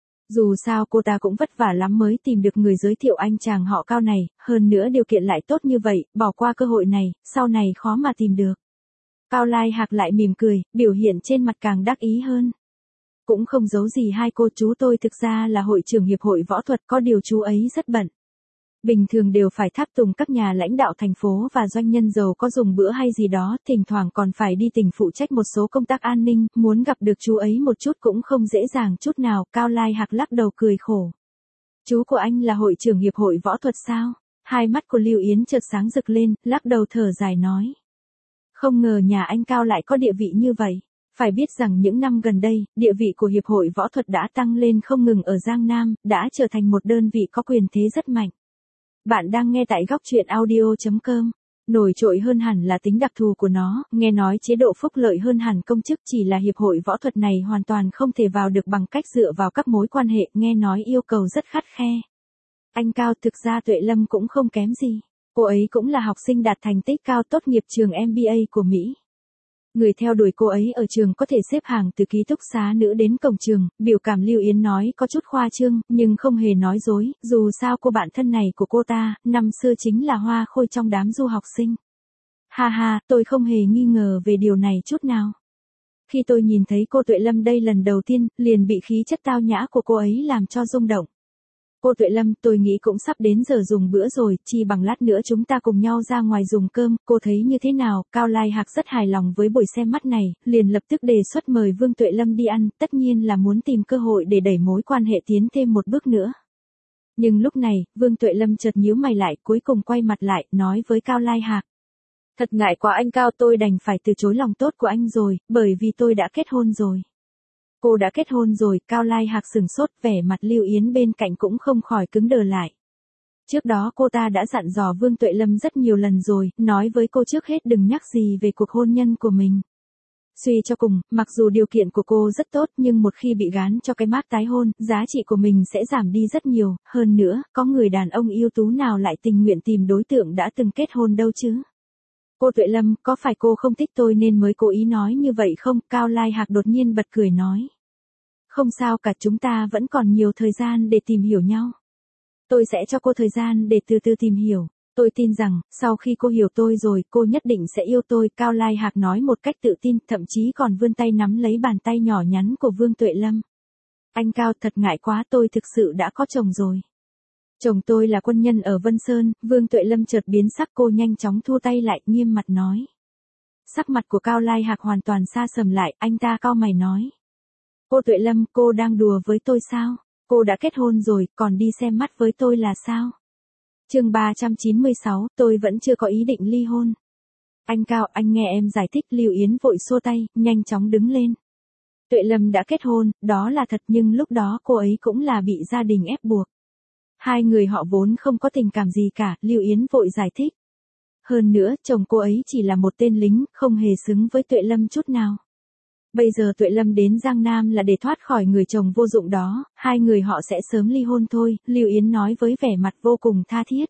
Dù sao cô ta cũng vất vả lắm mới tìm được người giới thiệu anh chàng họ Cao này, hơn nữa điều kiện lại tốt như vậy, bỏ qua cơ hội này, sau này khó mà tìm được. Cao Lai Hạc lại mỉm cười, biểu hiện trên mặt càng đắc ý hơn. Cũng không giấu gì hai cô, chú tôi thực ra là hội trưởng hiệp hội võ thuật, có điều chú ấy rất bận. Bình thường đều phải tháp tùng các nhà lãnh đạo thành phố và doanh nhân giàu có dùng bữa hay gì đó, thỉnh thoảng còn phải đi tỉnh phụ trách một số công tác an ninh, muốn gặp được chú ấy một chút cũng không dễ dàng chút nào. Cao Lai Hạc lắc đầu cười khổ. Chú của anh là hội trưởng hiệp hội võ thuật sao? Hai mắt của Lưu Yến chợt sáng rực lên, lắc đầu thở dài nói. Không ngờ nhà anh Cao lại có địa vị như vậy. Phải biết rằng những năm gần đây, địa vị của hiệp hội võ thuật đã tăng lên không ngừng ở Giang Nam, đã trở thành một đơn vị có quyền thế rất mạnh. Bạn đang nghe tại góc truyện audio.com. Nổi trội hơn hẳn là tính đặc thù của nó, nghe nói chế độ phúc lợi hơn hẳn công chức, chỉ là hiệp hội võ thuật này hoàn toàn không thể vào được bằng cách dựa vào các mối quan hệ, nghe nói yêu cầu rất khắt khe. Anh Cao, thực ra Tuệ Lâm cũng không kém gì. Cô ấy cũng là học sinh đạt thành tích cao, tốt nghiệp trường MBA của Mỹ. Người theo đuổi cô ấy ở trường có thể xếp hàng từ ký túc xá nữ đến cổng trường. Biểu cảm Lưu Yến nói có chút khoa trương, nhưng không hề nói dối, dù sao cô bạn thân này của cô ta, năm xưa chính là hoa khôi trong đám du học sinh. Ha ha, tôi không hề nghi ngờ về điều này chút nào. Khi tôi nhìn thấy cô Tuệ Lâm đây lần đầu tiên, liền bị khí chất tao nhã của cô ấy làm cho rung động. Cô Tuệ Lâm, tôi nghĩ cũng sắp đến giờ dùng bữa rồi, chi bằng lát nữa chúng ta cùng nhau ra ngoài dùng cơm, cô thấy như thế nào? Cao Lai Hạc rất hài lòng với buổi xem mắt này, liền lập tức đề xuất mời Vương Tuệ Lâm đi ăn, tất nhiên là muốn tìm cơ hội để đẩy mối quan hệ tiến thêm một bước nữa. Nhưng lúc này, Vương Tuệ Lâm chợt nhíu mày lại, cuối cùng quay mặt lại, nói với Cao Lai Hạc. Thật ngại quá anh Cao, tôi đành phải từ chối lòng tốt của anh rồi, bởi vì tôi đã kết hôn rồi. Cô đã kết hôn rồi? Cao Lai Hạc sửng sốt, vẻ mặt Lưu Yến bên cạnh cũng không khỏi cứng đờ lại. Trước đó cô ta đã dặn dò Vương Tuệ Lâm rất nhiều lần rồi, nói với cô trước hết đừng nhắc gì về cuộc hôn nhân của mình. Suy cho cùng, mặc dù điều kiện của cô rất tốt nhưng một khi bị gán cho cái mác tái hôn, giá trị của mình sẽ giảm đi rất nhiều, hơn nữa, có người đàn ông ưu tú nào lại tình nguyện tìm đối tượng đã từng kết hôn đâu chứ. Cô Tuệ Lâm, có phải cô không thích tôi nên mới cố ý nói như vậy không? Cao Lai Hạc đột nhiên bật cười nói. Không sao cả, chúng ta vẫn còn nhiều thời gian để tìm hiểu nhau. Tôi sẽ cho cô thời gian để từ từ tìm hiểu. Tôi tin rằng, sau khi cô hiểu tôi rồi, cô nhất định sẽ yêu tôi. Cao Lai Hạc nói một cách tự tin, thậm chí còn vươn tay nắm lấy bàn tay nhỏ nhắn của Vương Tuệ Lâm. Anh Cao, thật ngại quá, tôi thực sự đã có chồng rồi. Chồng tôi là quân nhân ở Vân Sơn. Vương Tuệ Lâm chợt biến sắc, cô nhanh chóng thu tay lại, nghiêm mặt nói. Sắc mặt của Cao Lai Hạc hoàn toàn sa sầm lại, anh ta cau mày nói. Cô Tuệ Lâm, cô đang đùa với tôi sao? Cô đã kết hôn rồi, còn đi xem mắt với tôi là sao? Chương 396, tôi vẫn chưa có ý định ly hôn. Anh Cao, anh nghe em giải thích. Lưu Yến vội xua tay, nhanh chóng đứng lên. Tuệ Lâm đã kết hôn, đó là thật, nhưng lúc đó cô ấy cũng là bị gia đình ép buộc. Hai người họ vốn không có tình cảm gì cả, Lưu Yến vội giải thích. Hơn nữa, chồng cô ấy chỉ là một tên lính, không hề xứng với Tuệ Lâm chút nào. Bây giờ Tuệ Lâm đến Giang Nam là để thoát khỏi người chồng vô dụng đó, hai người họ sẽ sớm ly hôn thôi, Lưu Yến nói với vẻ mặt vô cùng tha thiết.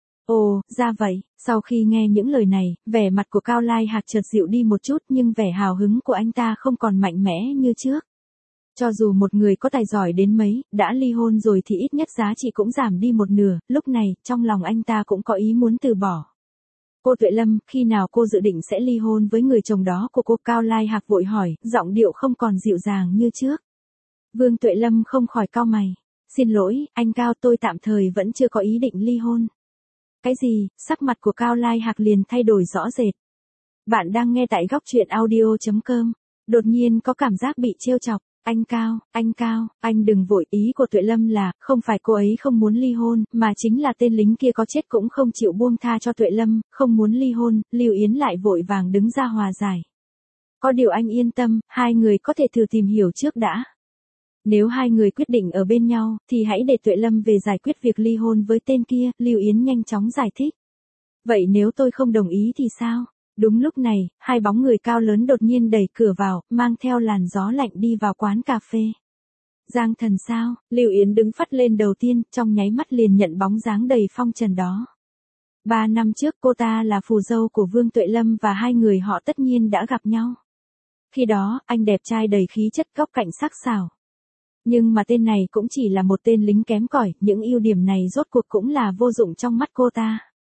Ồ, ra vậy, sau khi nghe những lời này, vẻ mặt của Cao Lai Hạc chợt dịu đi một chút nhưng vẻ hào hứng của anh ta không còn mạnh mẽ như trước. Cho dù một người có tài giỏi đến mấy, đã ly hôn rồi thì ít nhất giá trị cũng giảm đi một nửa, lúc này, trong lòng anh ta cũng có ý muốn từ bỏ. Cô Tuệ Lâm, khi nào cô dự định sẽ ly hôn với người chồng đó của cô? Cao Lai Hạc vội hỏi, giọng điệu không còn dịu dàng như trước. Vương Tuệ Lâm không khỏi cau mày. Xin lỗi, anh Cao, tôi tạm thời vẫn chưa có ý định ly hôn. Cái gì? Sắc mặt của Cao Lai Hạc liền thay đổi rõ rệt. Bạn đang nghe tại góc truyện audio.com. Đột nhiên có cảm giác bị trêu chọc. Anh Cao, anh đừng vội. Ý của Tuệ Lâm là, không phải cô ấy không muốn ly hôn, mà chính là tên lính kia có chết cũng không chịu buông tha cho Tuệ Lâm, không muốn ly hôn. Lưu Yến lại vội vàng đứng ra hòa giải. Có điều anh yên tâm, hai người có thể thử tìm hiểu trước đã. Nếu hai người quyết định ở bên nhau, thì hãy để Tuệ Lâm về giải quyết việc ly hôn với tên kia, Lưu Yến nhanh chóng giải thích. Vậy nếu tôi không đồng ý thì sao? Đúng lúc này, hai bóng người cao lớn đột nhiên đẩy cửa vào, mang theo làn gió lạnh đi vào quán cà phê. Giang Thần sao? Lưu Yến đứng phắt lên đầu tiên, trong nháy mắt liền nhận bóng dáng đầy phong trần đó. 3 năm trước cô ta là phù dâu của Vương Tuệ Lâm và hai người họ tất nhiên đã gặp nhau. Khi đó, anh đẹp trai đầy khí chất, góc cạnh sắc sảo. Nhưng mà tên này cũng chỉ là một tên lính kém cỏi, những ưu điểm này rốt cuộc cũng là vô dụng trong mắt cô ta.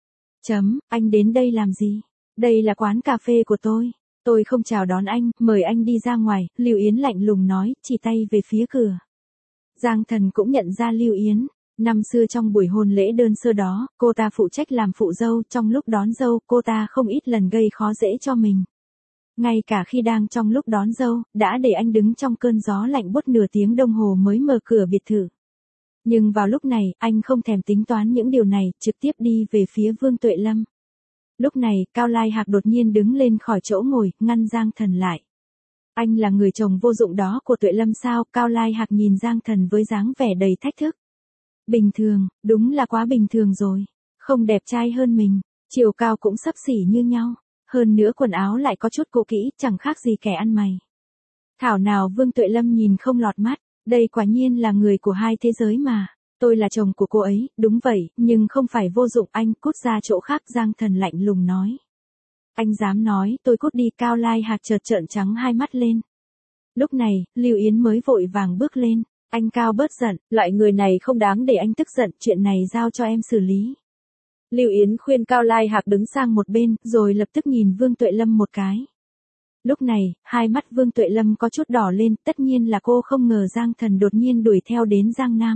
Anh đến đây làm gì? Đây là quán cà phê của tôi. Tôi không chào đón anh, mời anh đi ra ngoài, Lưu Yến lạnh lùng nói, chỉ tay về phía cửa. Giang Thần cũng nhận ra Lưu Yến. Năm xưa trong buổi hôn lễ đơn sơ đó, cô ta phụ trách làm phụ dâu, trong lúc đón dâu, cô ta không ít lần gây khó dễ cho mình. Ngay cả khi đang trong lúc đón dâu, đã để anh đứng trong cơn gió lạnh buốt nửa tiếng đồng hồ mới mở cửa biệt thự. Nhưng vào lúc này, anh không thèm tính toán những điều này, trực tiếp đi về phía Vương Tuệ Lâm. Lúc này, Cao Lai Hạc đột nhiên đứng lên khỏi chỗ ngồi, ngăn Giang Thần lại. Anh là người chồng vô dụng đó của Tuệ Lâm sao? Cao Lai Hạc nhìn Giang Thần với dáng vẻ đầy thách thức. Bình thường, đúng là quá bình thường rồi. Không đẹp trai hơn mình, chiều cao cũng xấp xỉ như nhau. Hơn nữa quần áo lại có chút cũ kỹ, chẳng khác gì kẻ ăn mày. Thảo nào Vương Tuệ Lâm nhìn không lọt mắt, đây quả nhiên là người của hai thế giới mà. Tôi là chồng của cô ấy, đúng vậy, nhưng không phải vô dụng. Anh cút ra chỗ khác, Giang Thần lạnh lùng nói. Anh dám nói tôi cút đi? Cao Lai Hạc chợt trợn trắng hai mắt lên. Lúc này, Lưu Yến mới vội vàng bước lên. Anh Cao bớt giận, loại người này không đáng để anh tức giận, chuyện này giao cho em xử lý. Lưu Yến khuyên Cao Lai Hạc đứng sang một bên, rồi lập tức nhìn Vương Tuệ Lâm một cái. Lúc này, hai mắt Vương Tuệ Lâm có chút đỏ lên, tất nhiên là cô không ngờ Giang Thần đột nhiên đuổi theo đến Giang Nam.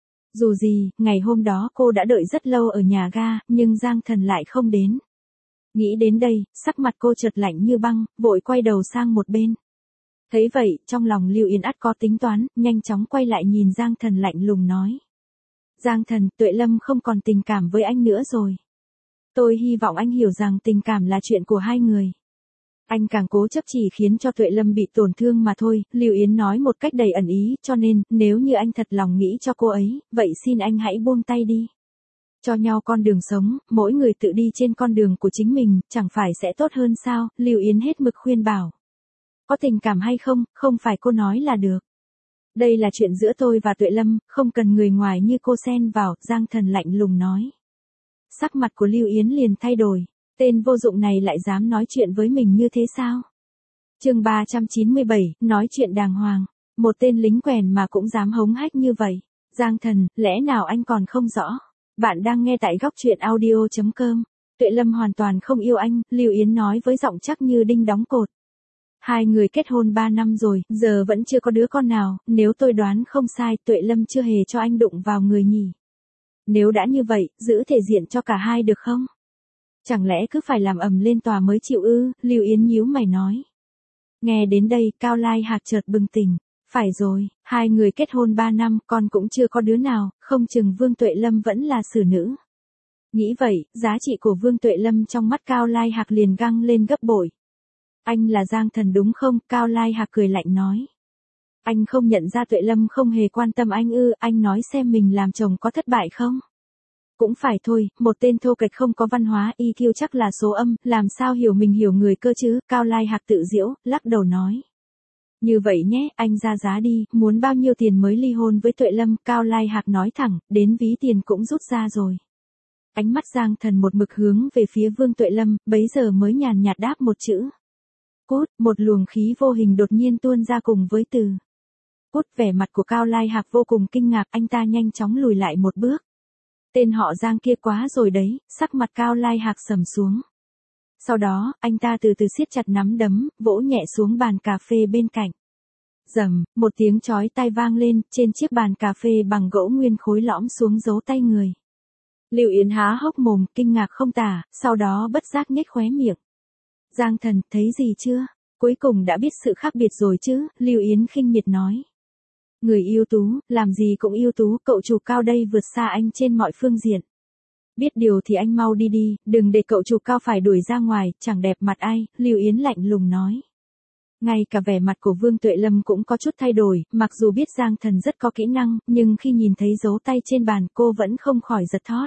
Dù gì, ngày hôm đó cô đã đợi rất lâu ở nhà ga, nhưng Giang Thần lại không đến. Nghĩ đến đây, sắc mặt cô chợt lạnh như băng, vội quay đầu sang một bên. Thấy vậy, trong lòng Lưu Yến ắt có tính toán, nhanh chóng quay lại nhìn Giang Thần lạnh lùng nói. Giang Thần, Tuệ Lâm không còn tình cảm với anh nữa rồi. Tôi hy vọng anh hiểu rằng tình cảm là chuyện của hai người. Anh càng cố chấp chỉ khiến cho Tuệ Lâm bị tổn thương mà thôi, Lưu Yến nói một cách đầy ẩn ý, cho nên, nếu như anh thật lòng nghĩ cho cô ấy, vậy xin anh hãy buông tay đi. Cho nhau con đường sống, mỗi người tự đi trên con đường của chính mình, chẳng phải sẽ tốt hơn sao? Lưu Yến hết mực khuyên bảo. Có tình cảm hay không, không phải cô nói là được. Đây là chuyện giữa tôi và Tuệ Lâm, không cần người ngoài như cô xen vào, Giang Thần lạnh lùng nói. Sắc mặt của Lưu Yến liền thay đổi, tên vô dụng này lại dám nói chuyện với mình như thế sao? Chương 397, nói chuyện đàng hoàng, một tên lính quèn mà cũng dám hống hách như vậy. Giang Thần, lẽ nào anh còn không rõ? Bạn đang nghe tại góc truyện audio.com. Tuệ Lâm hoàn toàn không yêu anh, Lưu Yến nói với giọng chắc như đinh đóng cột. Hai người kết hôn 3 năm rồi, giờ vẫn chưa có đứa con nào, nếu tôi đoán không sai, Tuệ Lâm chưa hề cho anh đụng vào người nhỉ. Nếu đã như vậy, giữ thể diện cho cả hai được không? Chẳng lẽ cứ phải làm ầm lên tòa mới chịu ư? Lưu Yến nhíu mày nói. Nghe đến đây, Cao Lai Hạc chợt bừng tỉnh. Phải rồi, hai người kết hôn 3 năm, con cũng chưa có đứa nào, không chừng Vương Tuệ Lâm vẫn là xử nữ. Nghĩ vậy, giá trị của Vương Tuệ Lâm trong mắt Cao Lai Hạc liền găng lên gấp bội. Anh là Giang Thần đúng không? Cao Lai Hạc cười lạnh nói. Anh không nhận ra Tuệ Lâm không hề quan tâm anh ư? Anh nói xem mình làm chồng có thất bại không? Cũng phải thôi, một tên thô kệch không có văn hóa, EQ chắc là số âm, làm sao hiểu mình hiểu người cơ chứ? Cao Lai Hạc tự giễu, lắc đầu nói. Như vậy nhé, anh ra giá đi, muốn bao nhiêu tiền mới ly hôn với Tuệ Lâm? Cao Lai Hạc nói thẳng, đến ví tiền cũng rút ra rồi. Ánh mắt Giang Thần một mực hướng về phía Vương Tuệ Lâm, bấy giờ mới nhàn nhạt đáp một chữ. Cút, một luồng khí vô hình đột nhiên tuôn ra cùng với từ. Cút, vẻ mặt của Cao Lai Hạc vô cùng kinh ngạc, anh ta nhanh chóng lùi lại một bước. Tên họ Giang kia quá rồi đấy, sắc mặt Cao Lai Hạc sầm xuống. Sau đó, anh ta từ từ siết chặt nắm đấm, vỗ nhẹ xuống bàn cà phê bên cạnh. Rầm, một tiếng chói tai vang lên, trên chiếc bàn cà phê bằng gỗ nguyên khối lõm xuống dấu tay người. Lưu Yến há hốc mồm, kinh ngạc không tả, sau đó bất giác nhếch khóe miệng. Giang Thần, thấy gì chưa? Cuối cùng đã biết sự khác biệt rồi chứ, Lưu Yến khinh miệt nói. Người ưu tú, làm gì cũng ưu tú, cậu chủ Cao đây vượt xa anh trên mọi phương diện. Biết điều thì anh mau đi đi, đừng để cậu chủ Cao phải đuổi ra ngoài, chẳng đẹp mặt ai, Lưu Yến lạnh lùng nói. Ngay cả vẻ mặt của Vương Tuệ Lâm cũng có chút thay đổi, mặc dù biết Giang Thần rất có kỹ năng, nhưng khi nhìn thấy dấu tay trên bàn cô vẫn không khỏi giật thót.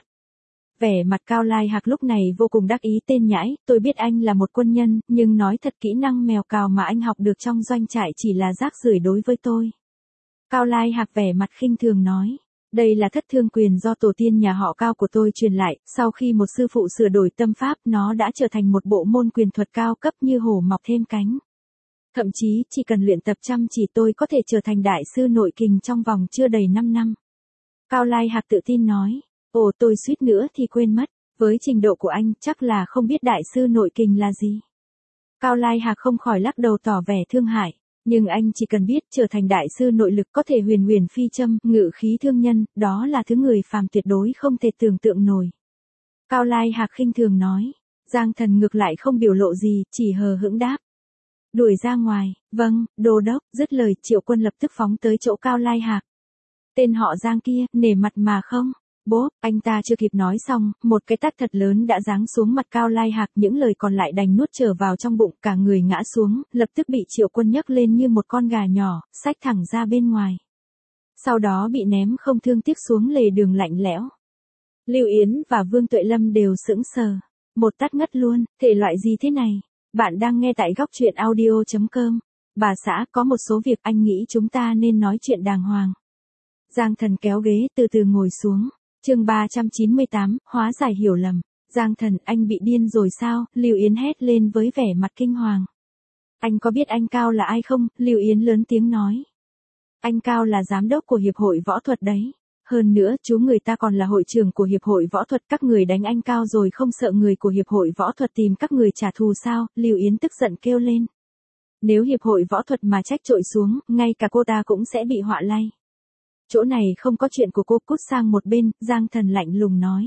Vẻ mặt Cao Lai Hạc lúc này vô cùng đắc ý, tên nhãi, tôi biết anh là một quân nhân, nhưng nói thật kỹ năng mèo cào mà anh học được trong doanh trại chỉ là rác rưởi đối với tôi. Cao Lai Hạc vẻ mặt khinh thường nói. Đây là thất thương quyền do tổ tiên nhà họ Cao của tôi truyền lại, sau khi một sư phụ sửa đổi tâm pháp nó đã trở thành một bộ môn quyền thuật cao cấp như hổ mọc thêm cánh. Thậm chí, chỉ cần luyện tập chăm chỉ tôi có thể trở thành đại sư nội kình trong vòng chưa đầy 5 năm. Cao Lai Hạc tự tin nói. Ồ, tôi suýt nữa thì quên mất, với trình độ của anh chắc là không biết đại sư nội kình là gì. Cao Lai Hạc không khỏi lắc đầu tỏ vẻ thương hại, nhưng anh chỉ cần biết trở thành đại sư nội lực có thể huyền huyền phi châm, ngự khí thương nhân, đó là thứ người phàm tuyệt đối không thể tưởng tượng nổi. Cao Lai Hạc khinh thường nói, Giang Thần ngược lại không biểu lộ gì, chỉ hờ hững đáp. Đuổi ra ngoài, vâng, đô đốc, dứt lời Triệu Quân lập tức phóng tới chỗ Cao Lai Hạc. Tên họ Giang kia, nể mặt mà không? Bố, anh ta chưa kịp nói xong, một cái tát thật lớn đã giáng xuống mặt Cao Lai Hạc, những lời còn lại đành nuốt trở vào trong bụng, cả người ngã xuống, lập tức bị Triệu Quân nhấc lên như một con gà nhỏ, xách thẳng ra bên ngoài. Sau đó bị ném không thương tiếc xuống lề đường lạnh lẽo. Lưu Yến và Vương Tuệ Lâm đều sững sờ, một tát ngất luôn, thể loại gì thế này? Bạn đang nghe tại góc truyện audio.com. Bà xã, có một số việc anh nghĩ chúng ta nên nói chuyện đàng hoàng. Giang Thần kéo ghế từ từ ngồi xuống. Chương 398, hóa giải hiểu lầm. Giang Thần, anh bị điên rồi sao? Lưu Yến hét lên với vẻ mặt kinh hoàng. Anh có biết anh Cao là ai không? Lưu Yến lớn tiếng nói. Anh Cao là giám đốc của Hiệp hội Võ thuật đấy. Hơn nữa, chú người ta còn là hội trưởng của Hiệp hội Võ thuật, các người đánh anh Cao rồi không sợ người của Hiệp hội Võ thuật tìm các người trả thù sao? Lưu Yến tức giận kêu lên. Nếu Hiệp hội Võ thuật mà trách trội xuống, ngay cả cô ta cũng sẽ bị họa lay. Chỗ này không có chuyện của cô, cút sang một bên, Giang Thần lạnh lùng nói.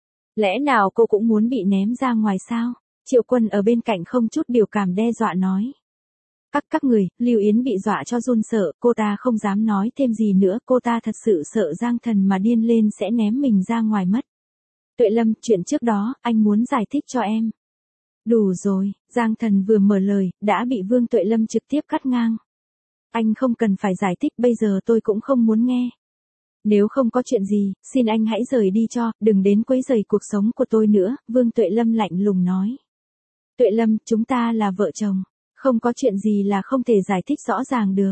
Lẽ nào cô cũng muốn bị ném ra ngoài sao? Triệu Quân ở bên cạnh không chút biểu cảm đe dọa nói. Các người, Lưu Yến bị dọa cho run sợ, cô ta không dám nói thêm gì nữa, cô ta thật sự sợ Giang Thần mà điên lên sẽ ném mình ra ngoài mất. Tuệ Lâm, chuyện trước đó, anh muốn giải thích cho em. Đủ rồi, Giang Thần vừa mở lời, đã bị Vương Tuệ Lâm trực tiếp cắt ngang. Anh không cần phải giải thích, bây giờ tôi cũng không muốn nghe. Nếu không có chuyện gì, xin anh hãy rời đi cho, đừng đến quấy rầy cuộc sống của tôi nữa, Vương Tuệ Lâm lạnh lùng nói. Tuệ Lâm, chúng ta là vợ chồng, không có chuyện gì là không thể giải thích rõ ràng được.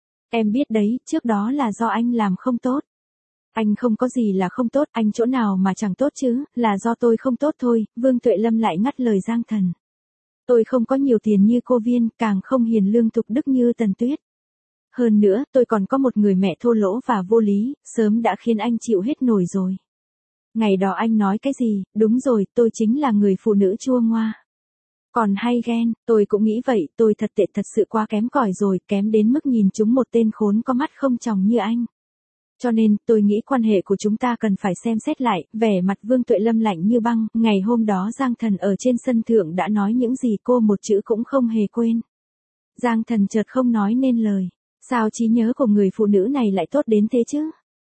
Em biết đấy, trước đó là do anh làm không tốt. Anh không có gì là không tốt, anh chỗ nào mà chẳng tốt chứ, là do tôi không tốt thôi, Vương Tuệ Lâm lại ngắt lời Giang Thần. Tôi không có nhiều tiền như cô Viên, càng không hiền lương tục đức như Tần Tuyết. Hơn nữa, tôi còn có một người mẹ thô lỗ và vô lý, sớm đã khiến anh chịu hết nổi rồi. Ngày đó anh nói cái gì? Đúng rồi, tôi chính là người phụ nữ chua ngoa. Còn hay ghen, tôi cũng nghĩ vậy, tôi thật tệ, thật sự quá kém cỏi rồi, kém đến mức nhìn chúng một tên khốn có mắt không tròng như anh. Cho nên, tôi nghĩ quan hệ của chúng ta cần phải xem xét lại, vẻ mặt Vương Tuệ Lâm lạnh như băng, ngày hôm đó Giang Thần ở trên sân thượng đã nói những gì cô một chữ cũng không hề quên. Giang Thần chợt không nói nên lời. Sao trí nhớ của người phụ nữ này lại tốt đến thế chứ?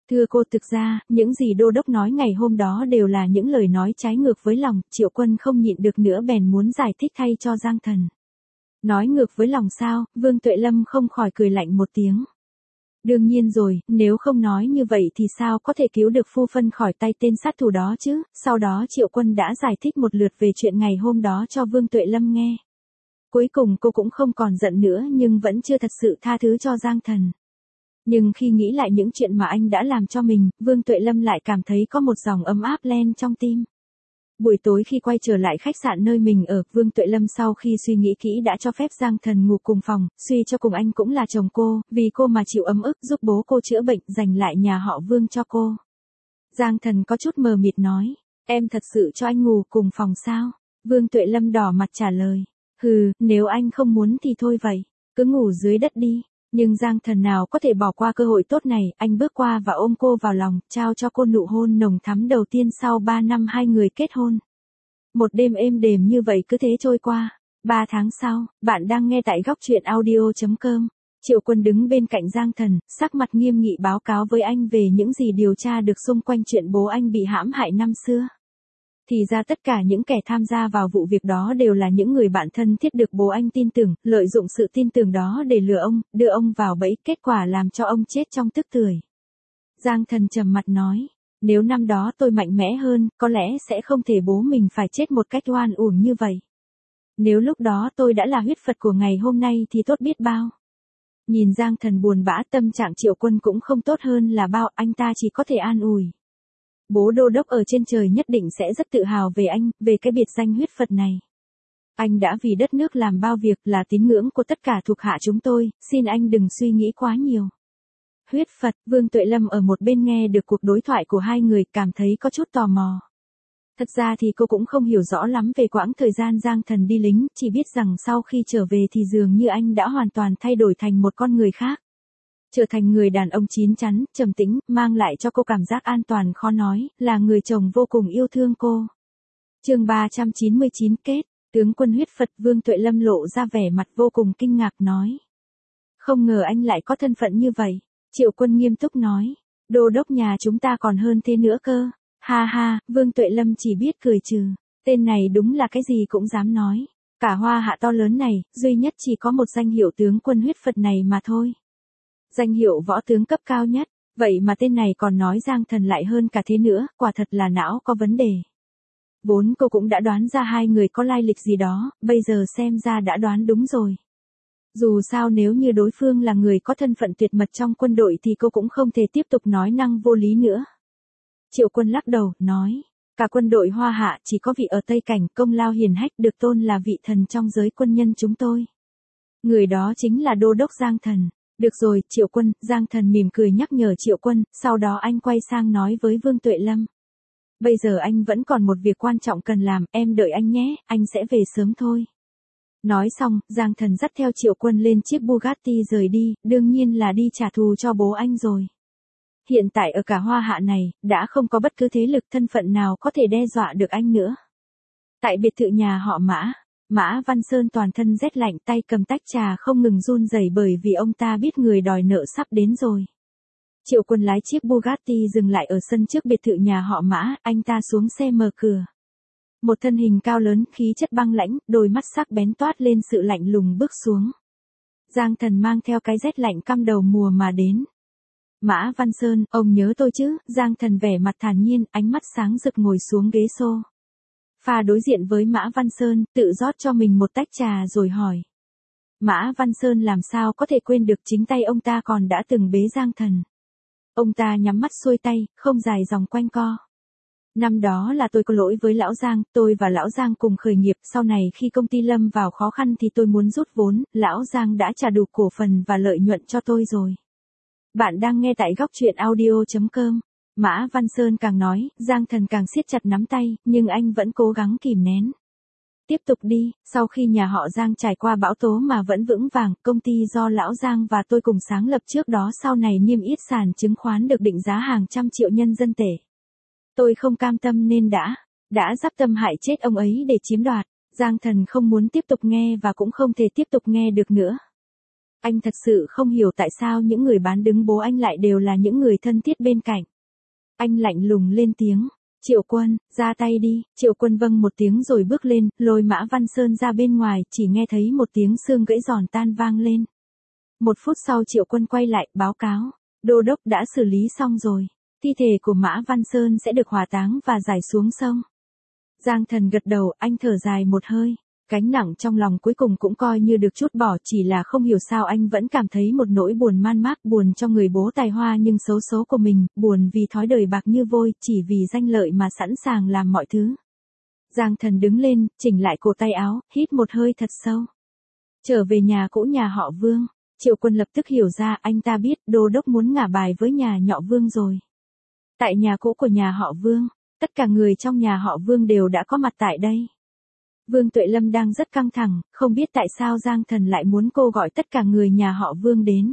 Thưa cô, thực ra, những gì đô đốc nói ngày hôm đó đều là những lời nói trái ngược với lòng. Triệu Quân không nhịn được nữa bèn muốn giải thích thay cho Giang Thần. Nói ngược với lòng sao? Vương Tuệ Lâm không khỏi cười lạnh một tiếng. Đương nhiên rồi, nếu không nói như vậy thì sao có thể cứu được phu phân khỏi tay tên sát thủ đó chứ? Sau đó Triệu Quân đã giải thích một lượt về chuyện ngày hôm đó cho Vương Tuệ Lâm nghe. Cuối cùng cô cũng không còn giận nữa nhưng vẫn chưa thật sự tha thứ cho Giang Thần. Nhưng khi nghĩ lại những chuyện mà anh đã làm cho mình, Vương Tuệ Lâm lại cảm thấy có một dòng ấm áp len trong tim. Buổi tối khi quay trở lại khách sạn nơi mình ở, Vương Tuệ Lâm sau khi suy nghĩ kỹ đã cho phép Giang Thần ngủ cùng phòng, suy cho cùng anh cũng là chồng cô, vì cô mà chịu ấm ức giúp bố cô chữa bệnh, giành lại nhà họ Vương cho cô. Giang Thần có chút mờ mịt nói, em thật sự cho anh ngủ cùng phòng sao? Vương Tuệ Lâm đỏ mặt trả lời, nếu anh không muốn thì thôi vậy, cứ ngủ dưới đất đi. Nhưng Giang Thần nào có thể bỏ qua cơ hội tốt này, anh bước qua và ôm cô vào lòng, trao cho cô nụ hôn nồng thắm đầu tiên sau 3 năm hai người kết hôn. Một đêm êm đềm như vậy cứ thế trôi qua. 3 tháng sau, bạn đang nghe tại góc truyện audio.com. Triệu Quân đứng bên cạnh Giang Thần, sắc mặt nghiêm nghị báo cáo với anh về những gì điều tra được xung quanh chuyện bố anh bị hãm hại năm xưa. Thì ra tất cả những kẻ tham gia vào vụ việc đó đều là những người bạn thân thiết được bố anh tin tưởng, lợi dụng sự tin tưởng đó để lừa ông, đưa ông vào bẫy, kết quả làm cho ông chết trong tức tưởi. Giang Thần trầm mặt nói, nếu năm đó tôi mạnh mẽ hơn, có lẽ sẽ không thể bố mình phải chết một cách oan uổng như vậy. Nếu lúc đó tôi đã là huyết Phật của ngày hôm nay thì tốt biết bao. Nhìn Giang Thần buồn bã, tâm trạng Triệu Quân cũng không tốt hơn là bao, anh ta chỉ có thể an ủi. Bố đô đốc ở trên trời nhất định sẽ rất tự hào về anh, về cái biệt danh huyết Phật này. Anh đã vì đất nước làm bao việc, là tín ngưỡng của tất cả thuộc hạ chúng tôi, xin anh đừng suy nghĩ quá nhiều. Huyết Phật, Vương Tuệ Lâm ở một bên nghe được cuộc đối thoại của hai người, cảm thấy có chút tò mò. Thật ra thì cô cũng không hiểu rõ lắm về quãng thời gian Giang Thần đi lính, chỉ biết rằng sau khi trở về thì dường như anh đã hoàn toàn thay đổi thành một con người khác. Trở thành người đàn ông chín chắn, trầm tĩnh, mang lại cho cô cảm giác an toàn khó nói, là người chồng vô cùng yêu thương cô. Chương 399 kết, tướng quân huyết Phật. Vương Tuệ Lâm lộ ra vẻ mặt vô cùng kinh ngạc nói. Không ngờ anh lại có thân phận như vậy. Triệu Quân nghiêm túc nói, đô đốc nhà chúng ta còn hơn thế nữa cơ. Ha ha, Vương Tuệ Lâm chỉ biết cười trừ, tên này đúng là cái gì cũng dám nói. Cả Hoa Hạ to lớn này, duy nhất chỉ có một danh hiệu tướng quân huyết Phật này mà thôi. Danh hiệu võ tướng cấp cao nhất, vậy mà tên này còn nói Giang Thần lại hơn cả thế nữa, quả thật là não có vấn đề. Vốn cô cũng đã đoán ra hai người có lai lịch gì đó, bây giờ xem ra đã đoán đúng rồi. Dù sao nếu như đối phương là người có thân phận tuyệt mật trong quân đội thì cô cũng không thể tiếp tục nói năng vô lý nữa. Triệu Quân lắc đầu, nói, cả quân đội Hoa Hạ chỉ có vị ở Tây Cảnh công lao hiển hách được tôn là vị thần trong giới quân nhân chúng tôi. Người đó chính là đô đốc Giang Thần. Được rồi, Triệu Quân, Giang Thần mỉm cười nhắc nhở Triệu Quân, sau đó anh quay sang nói với Vương Tuệ Lâm. Bây giờ anh vẫn còn một việc quan trọng cần làm, em đợi anh nhé, anh sẽ về sớm thôi. Nói xong, Giang Thần dắt theo Triệu Quân lên chiếc Bugatti rời đi, đương nhiên là đi trả thù cho bố anh rồi. Hiện tại ở cả Hoa Hạ này, đã không có bất cứ thế lực thân phận nào có thể đe dọa được anh nữa. Tại biệt thự nhà họ Mã, Mã Văn Sơn toàn thân rét lạnh, tay cầm tách trà không ngừng run rẩy bởi vì ông ta biết người đòi nợ sắp đến rồi. Triệu Quân lái chiếc Bugatti dừng lại ở sân trước biệt thự nhà họ Mã, anh ta xuống xe mở cửa. Một thân hình cao lớn, khí chất băng lãnh, đôi mắt sắc bén toát lên sự lạnh lùng bước xuống. Giang Thần mang theo cái rét lạnh căm đầu mùa mà đến. Mã Văn Sơn, ông nhớ tôi chứ? Giang Thần vẻ mặt thản nhiên, ánh mắt sáng rực ngồi xuống ghế xô. Pha đối diện với Mã Văn Sơn, tự rót cho mình một tách trà rồi hỏi. Mã Văn Sơn làm sao có thể quên được chính tay ông ta còn đã từng bế Giang Thần. Ông ta nhắm mắt xuôi tay, không dài dòng quanh co. Năm đó là tôi có lỗi với Lão Giang, tôi và Lão Giang cùng khởi nghiệp, sau này khi công ty lâm vào khó khăn thì tôi muốn rút vốn, Lão Giang đã trả đủ cổ phần và lợi nhuận cho tôi rồi. Bạn đang nghe tại góc truyện audio.com. Mã Văn Sơn càng nói, Giang Thần càng siết chặt nắm tay, nhưng anh vẫn cố gắng kìm nén. Tiếp tục đi, sau khi nhà họ Giang trải qua bão tố mà vẫn vững vàng, công ty do Lão Giang và tôi cùng sáng lập trước đó sau này niêm yết sàn chứng khoán được định giá hàng trăm triệu nhân dân tệ. Tôi không cam tâm nên đã dáp tâm hại chết ông ấy để chiếm đoạt. Giang Thần không muốn tiếp tục nghe và cũng không thể tiếp tục nghe được nữa. Anh thật sự không hiểu tại sao những người bán đứng bố anh lại đều là những người thân thiết bên cạnh. Anh lạnh lùng lên tiếng. Triệu Quân, ra tay đi. Triệu Quân vâng một tiếng rồi bước lên, lôi Mã Văn Sơn ra bên ngoài, chỉ nghe thấy một tiếng xương gãy giòn tan vang lên. 1 phút sau Triệu Quân quay lại, báo cáo. Đô đốc đã xử lý xong rồi. Thi thể của Mã Văn Sơn sẽ được hỏa táng và giải xuống sông. Giang Thần gật đầu, anh thở dài một hơi. Gánh nặng trong lòng cuối cùng cũng coi như được chút bỏ, chỉ là không hiểu sao anh vẫn cảm thấy một nỗi buồn man mác, buồn cho người bố tài hoa nhưng xấu số của mình, buồn vì thói đời bạc như vôi, chỉ vì danh lợi mà sẵn sàng làm mọi thứ. Giang Thần đứng lên, chỉnh lại cổ tay áo, hít một hơi thật sâu. Trở về nhà cũ nhà họ Vương, Triệu Quân lập tức hiểu ra, anh ta biết đô đốc muốn ngả bài với nhà nhọ Vương rồi. Tại nhà cũ của nhà họ Vương, tất cả người trong nhà họ Vương đều đã có mặt tại đây. Vương Tuệ Lâm đang rất căng thẳng, không biết tại sao Giang Thần lại muốn cô gọi tất cả người nhà họ Vương đến.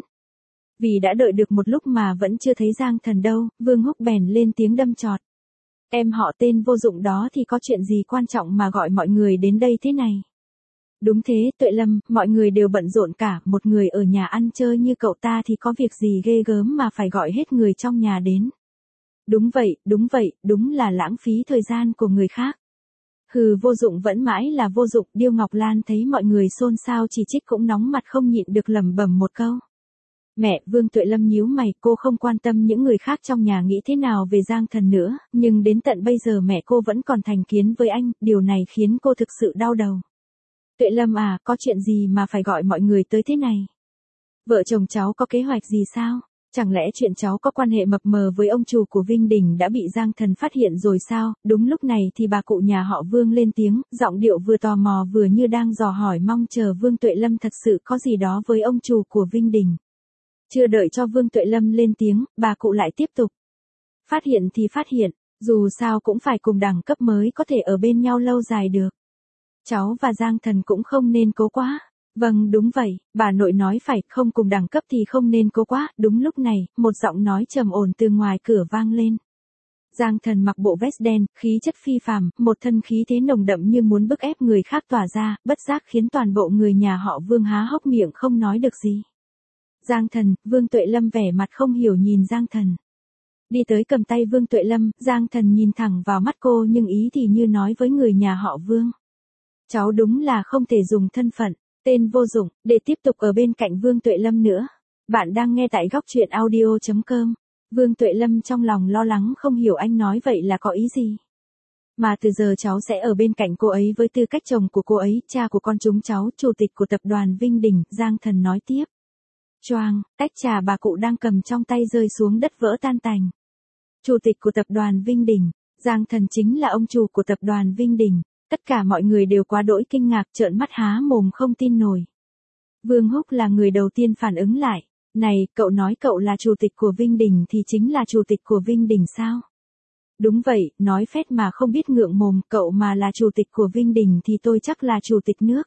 Vì đã đợi được một lúc mà vẫn chưa thấy Giang Thần đâu, Vương Húc bèn lên tiếng đâm chọt. Em họ tên vô dụng đó thì có chuyện gì quan trọng mà gọi mọi người đến đây thế này? Đúng thế, Tuệ Lâm, mọi người đều bận rộn cả, một người ở nhà ăn chơi như cậu ta thì có việc gì ghê gớm mà phải gọi hết người trong nhà đến. Đúng vậy, đúng là lãng phí thời gian của người khác. Hừ, vô dụng vẫn mãi là vô dụng. Điêu Ngọc Lan thấy mọi người xôn xao chỉ trích cũng nóng mặt không nhịn được lẩm bẩm một câu. Mẹ, Vương Tuệ Lâm nhíu mày, cô không quan tâm những người khác trong nhà nghĩ thế nào về Giang Thần nữa, nhưng đến tận bây giờ mẹ cô vẫn còn thành kiến với anh, điều này khiến cô thực sự đau đầu. Tuệ Lâm à, có chuyện gì mà phải gọi mọi người tới thế này? Vợ chồng cháu có kế hoạch gì sao? Chẳng lẽ chuyện cháu có quan hệ mập mờ với ông chủ của Vinh Đình đã bị Giang Thần phát hiện rồi sao? Đúng lúc này thì bà cụ nhà họ Vương lên tiếng, giọng điệu vừa tò mò vừa như đang dò hỏi mong chờ Vương Tuệ Lâm thật sự có gì đó với ông chủ của Vinh Đình. Chưa đợi cho Vương Tuệ Lâm lên tiếng, bà cụ lại tiếp tục. Phát hiện thì phát hiện, dù sao cũng phải cùng đẳng cấp mới có thể ở bên nhau lâu dài được. Cháu và Giang Thần cũng không nên cố quá. Vâng đúng vậy, bà nội nói phải, không cùng đẳng cấp thì không nên cố quá. Đúng lúc này, một giọng nói trầm ổn từ ngoài cửa vang lên. Giang Thần mặc bộ vest đen, khí chất phi phàm, một thân khí thế nồng đậm như muốn bức ép người khác tỏa ra, bất giác khiến toàn bộ người nhà họ Vương há hốc miệng không nói được gì. Giang Thần, Vương Tuệ Lâm vẻ mặt không hiểu nhìn Giang Thần. Đi tới cầm tay Vương Tuệ Lâm, Giang Thần nhìn thẳng vào mắt cô nhưng ý thì như nói với người nhà họ Vương. Cháu đúng là không thể dùng thân phận, tên vô dụng, để tiếp tục ở bên cạnh Vương Tuệ Lâm nữa. Bạn đang nghe tại góc truyện audio.com. Vương Tuệ Lâm trong lòng lo lắng không hiểu anh nói vậy là có ý gì. Mà từ giờ cháu sẽ ở bên cạnh cô ấy với tư cách chồng của cô ấy, cha của con chúng cháu, chủ tịch của tập đoàn Vinh Đình, Giang Thần nói tiếp. Choang, tách trà bà cụ đang cầm trong tay rơi xuống đất vỡ tan tành. Chủ tịch của tập đoàn Vinh Đình, Giang Thần chính là ông chủ của tập đoàn Vinh Đình. Tất cả mọi người đều quá đỗi kinh ngạc, trợn mắt há mồm không tin nổi. Vương Húc là người đầu tiên phản ứng lại. Này, cậu nói cậu là chủ tịch của Vinh Đình thì chính là chủ tịch của Vinh Đình sao? Đúng vậy, nói phét mà không biết ngượng mồm, cậu mà là chủ tịch của Vinh Đình thì tôi chắc là chủ tịch nước.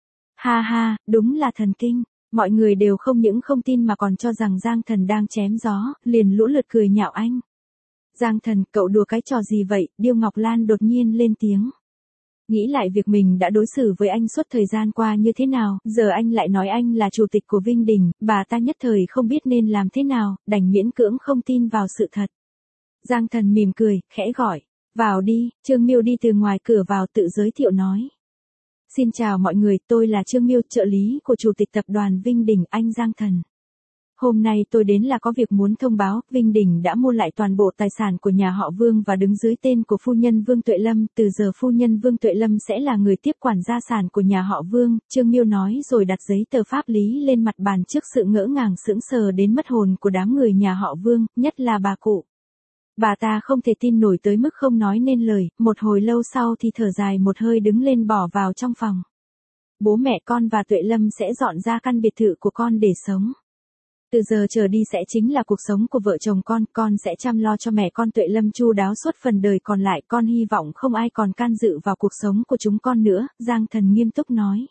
Ha ha, đúng là thần kinh. Mọi người đều không những không tin mà còn cho rằng Giang Thần đang chém gió, liền lũ lượt cười nhạo anh. Giang Thần, cậu đùa cái trò gì vậy? Điêu Ngọc Lan đột nhiên lên tiếng. Nghĩ lại việc mình đã đối xử với anh suốt thời gian qua như thế nào, giờ anh lại nói anh là chủ tịch của Vinh Đình, bà ta nhất thời không biết nên làm thế nào, đành miễn cưỡng không tin vào sự thật. Giang Thần mỉm cười, khẽ gọi, vào đi. Trương Miêu đi từ ngoài cửa vào tự giới thiệu nói. Xin chào mọi người, tôi là Trương Miêu, trợ lý của chủ tịch tập đoàn Vinh Đình, anh Giang Thần. Hôm nay tôi đến là có việc muốn thông báo, Vinh Đình đã mua lại toàn bộ tài sản của nhà họ Vương và đứng dưới tên của phu nhân Vương Tuệ Lâm, từ giờ phu nhân Vương Tuệ Lâm sẽ là người tiếp quản gia sản của nhà họ Vương, Trương Miêu nói rồi đặt giấy tờ pháp lý lên mặt bàn trước sự ngỡ ngàng sững sờ đến mất hồn của đám người nhà họ Vương, nhất là bà cụ. Bà ta không thể tin nổi tới mức không nói nên lời, một hồi lâu sau thì thở dài một hơi đứng lên bỏ vào trong phòng. Bố mẹ con và Tuệ Lâm sẽ dọn ra căn biệt thự của con để sống. Từ giờ trở đi sẽ chính là cuộc sống của vợ chồng con sẽ chăm lo cho mẹ con Tuệ Lâm chu đáo suốt phần đời còn lại, con hy vọng không ai còn can dự vào cuộc sống của chúng con nữa, Giang Thần nghiêm túc nói.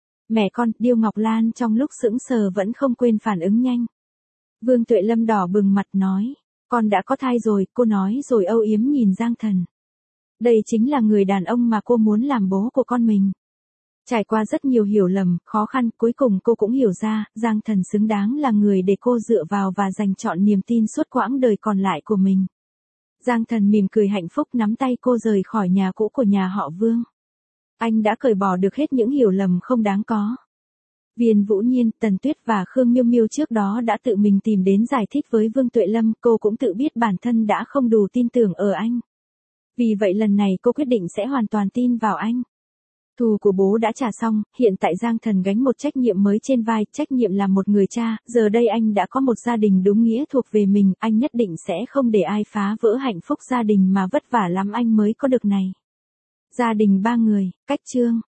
Mẹ con, Điêu Ngọc Lan trong lúc sững sờ vẫn không quên phản ứng nhanh. Vương Tuệ Lâm đỏ bừng mặt nói, con đã có thai rồi, cô nói rồi âu yếm nhìn Giang Thần. Đây chính là người đàn ông mà cô muốn làm bố của con mình. Trải qua rất nhiều hiểu lầm, khó khăn, cuối cùng cô cũng hiểu ra, Giang Thần xứng đáng là người để cô dựa vào và dành trọn niềm tin suốt quãng đời còn lại của mình. Giang Thần mỉm cười hạnh phúc nắm tay cô rời khỏi nhà cũ của nhà họ Vương. Anh đã cởi bỏ được hết những hiểu lầm không đáng có. Viên Vũ Nhiên, Tần Tuyết và Khương Miêu Miêu trước đó đã tự mình tìm đến giải thích với Vương Tuệ Lâm, cô cũng tự biết bản thân đã không đủ tin tưởng ở anh. Vì vậy lần này cô quyết định sẽ hoàn toàn tin vào anh. Thù của bố đã trả xong, hiện tại Giang Thần gánh một trách nhiệm mới trên vai, trách nhiệm là một người cha, giờ đây anh đã có một gia đình đúng nghĩa thuộc về mình, anh nhất định sẽ không để ai phá vỡ hạnh phúc gia đình mà vất vả lắm anh mới có được này. Gia đình 3 người, cách chương.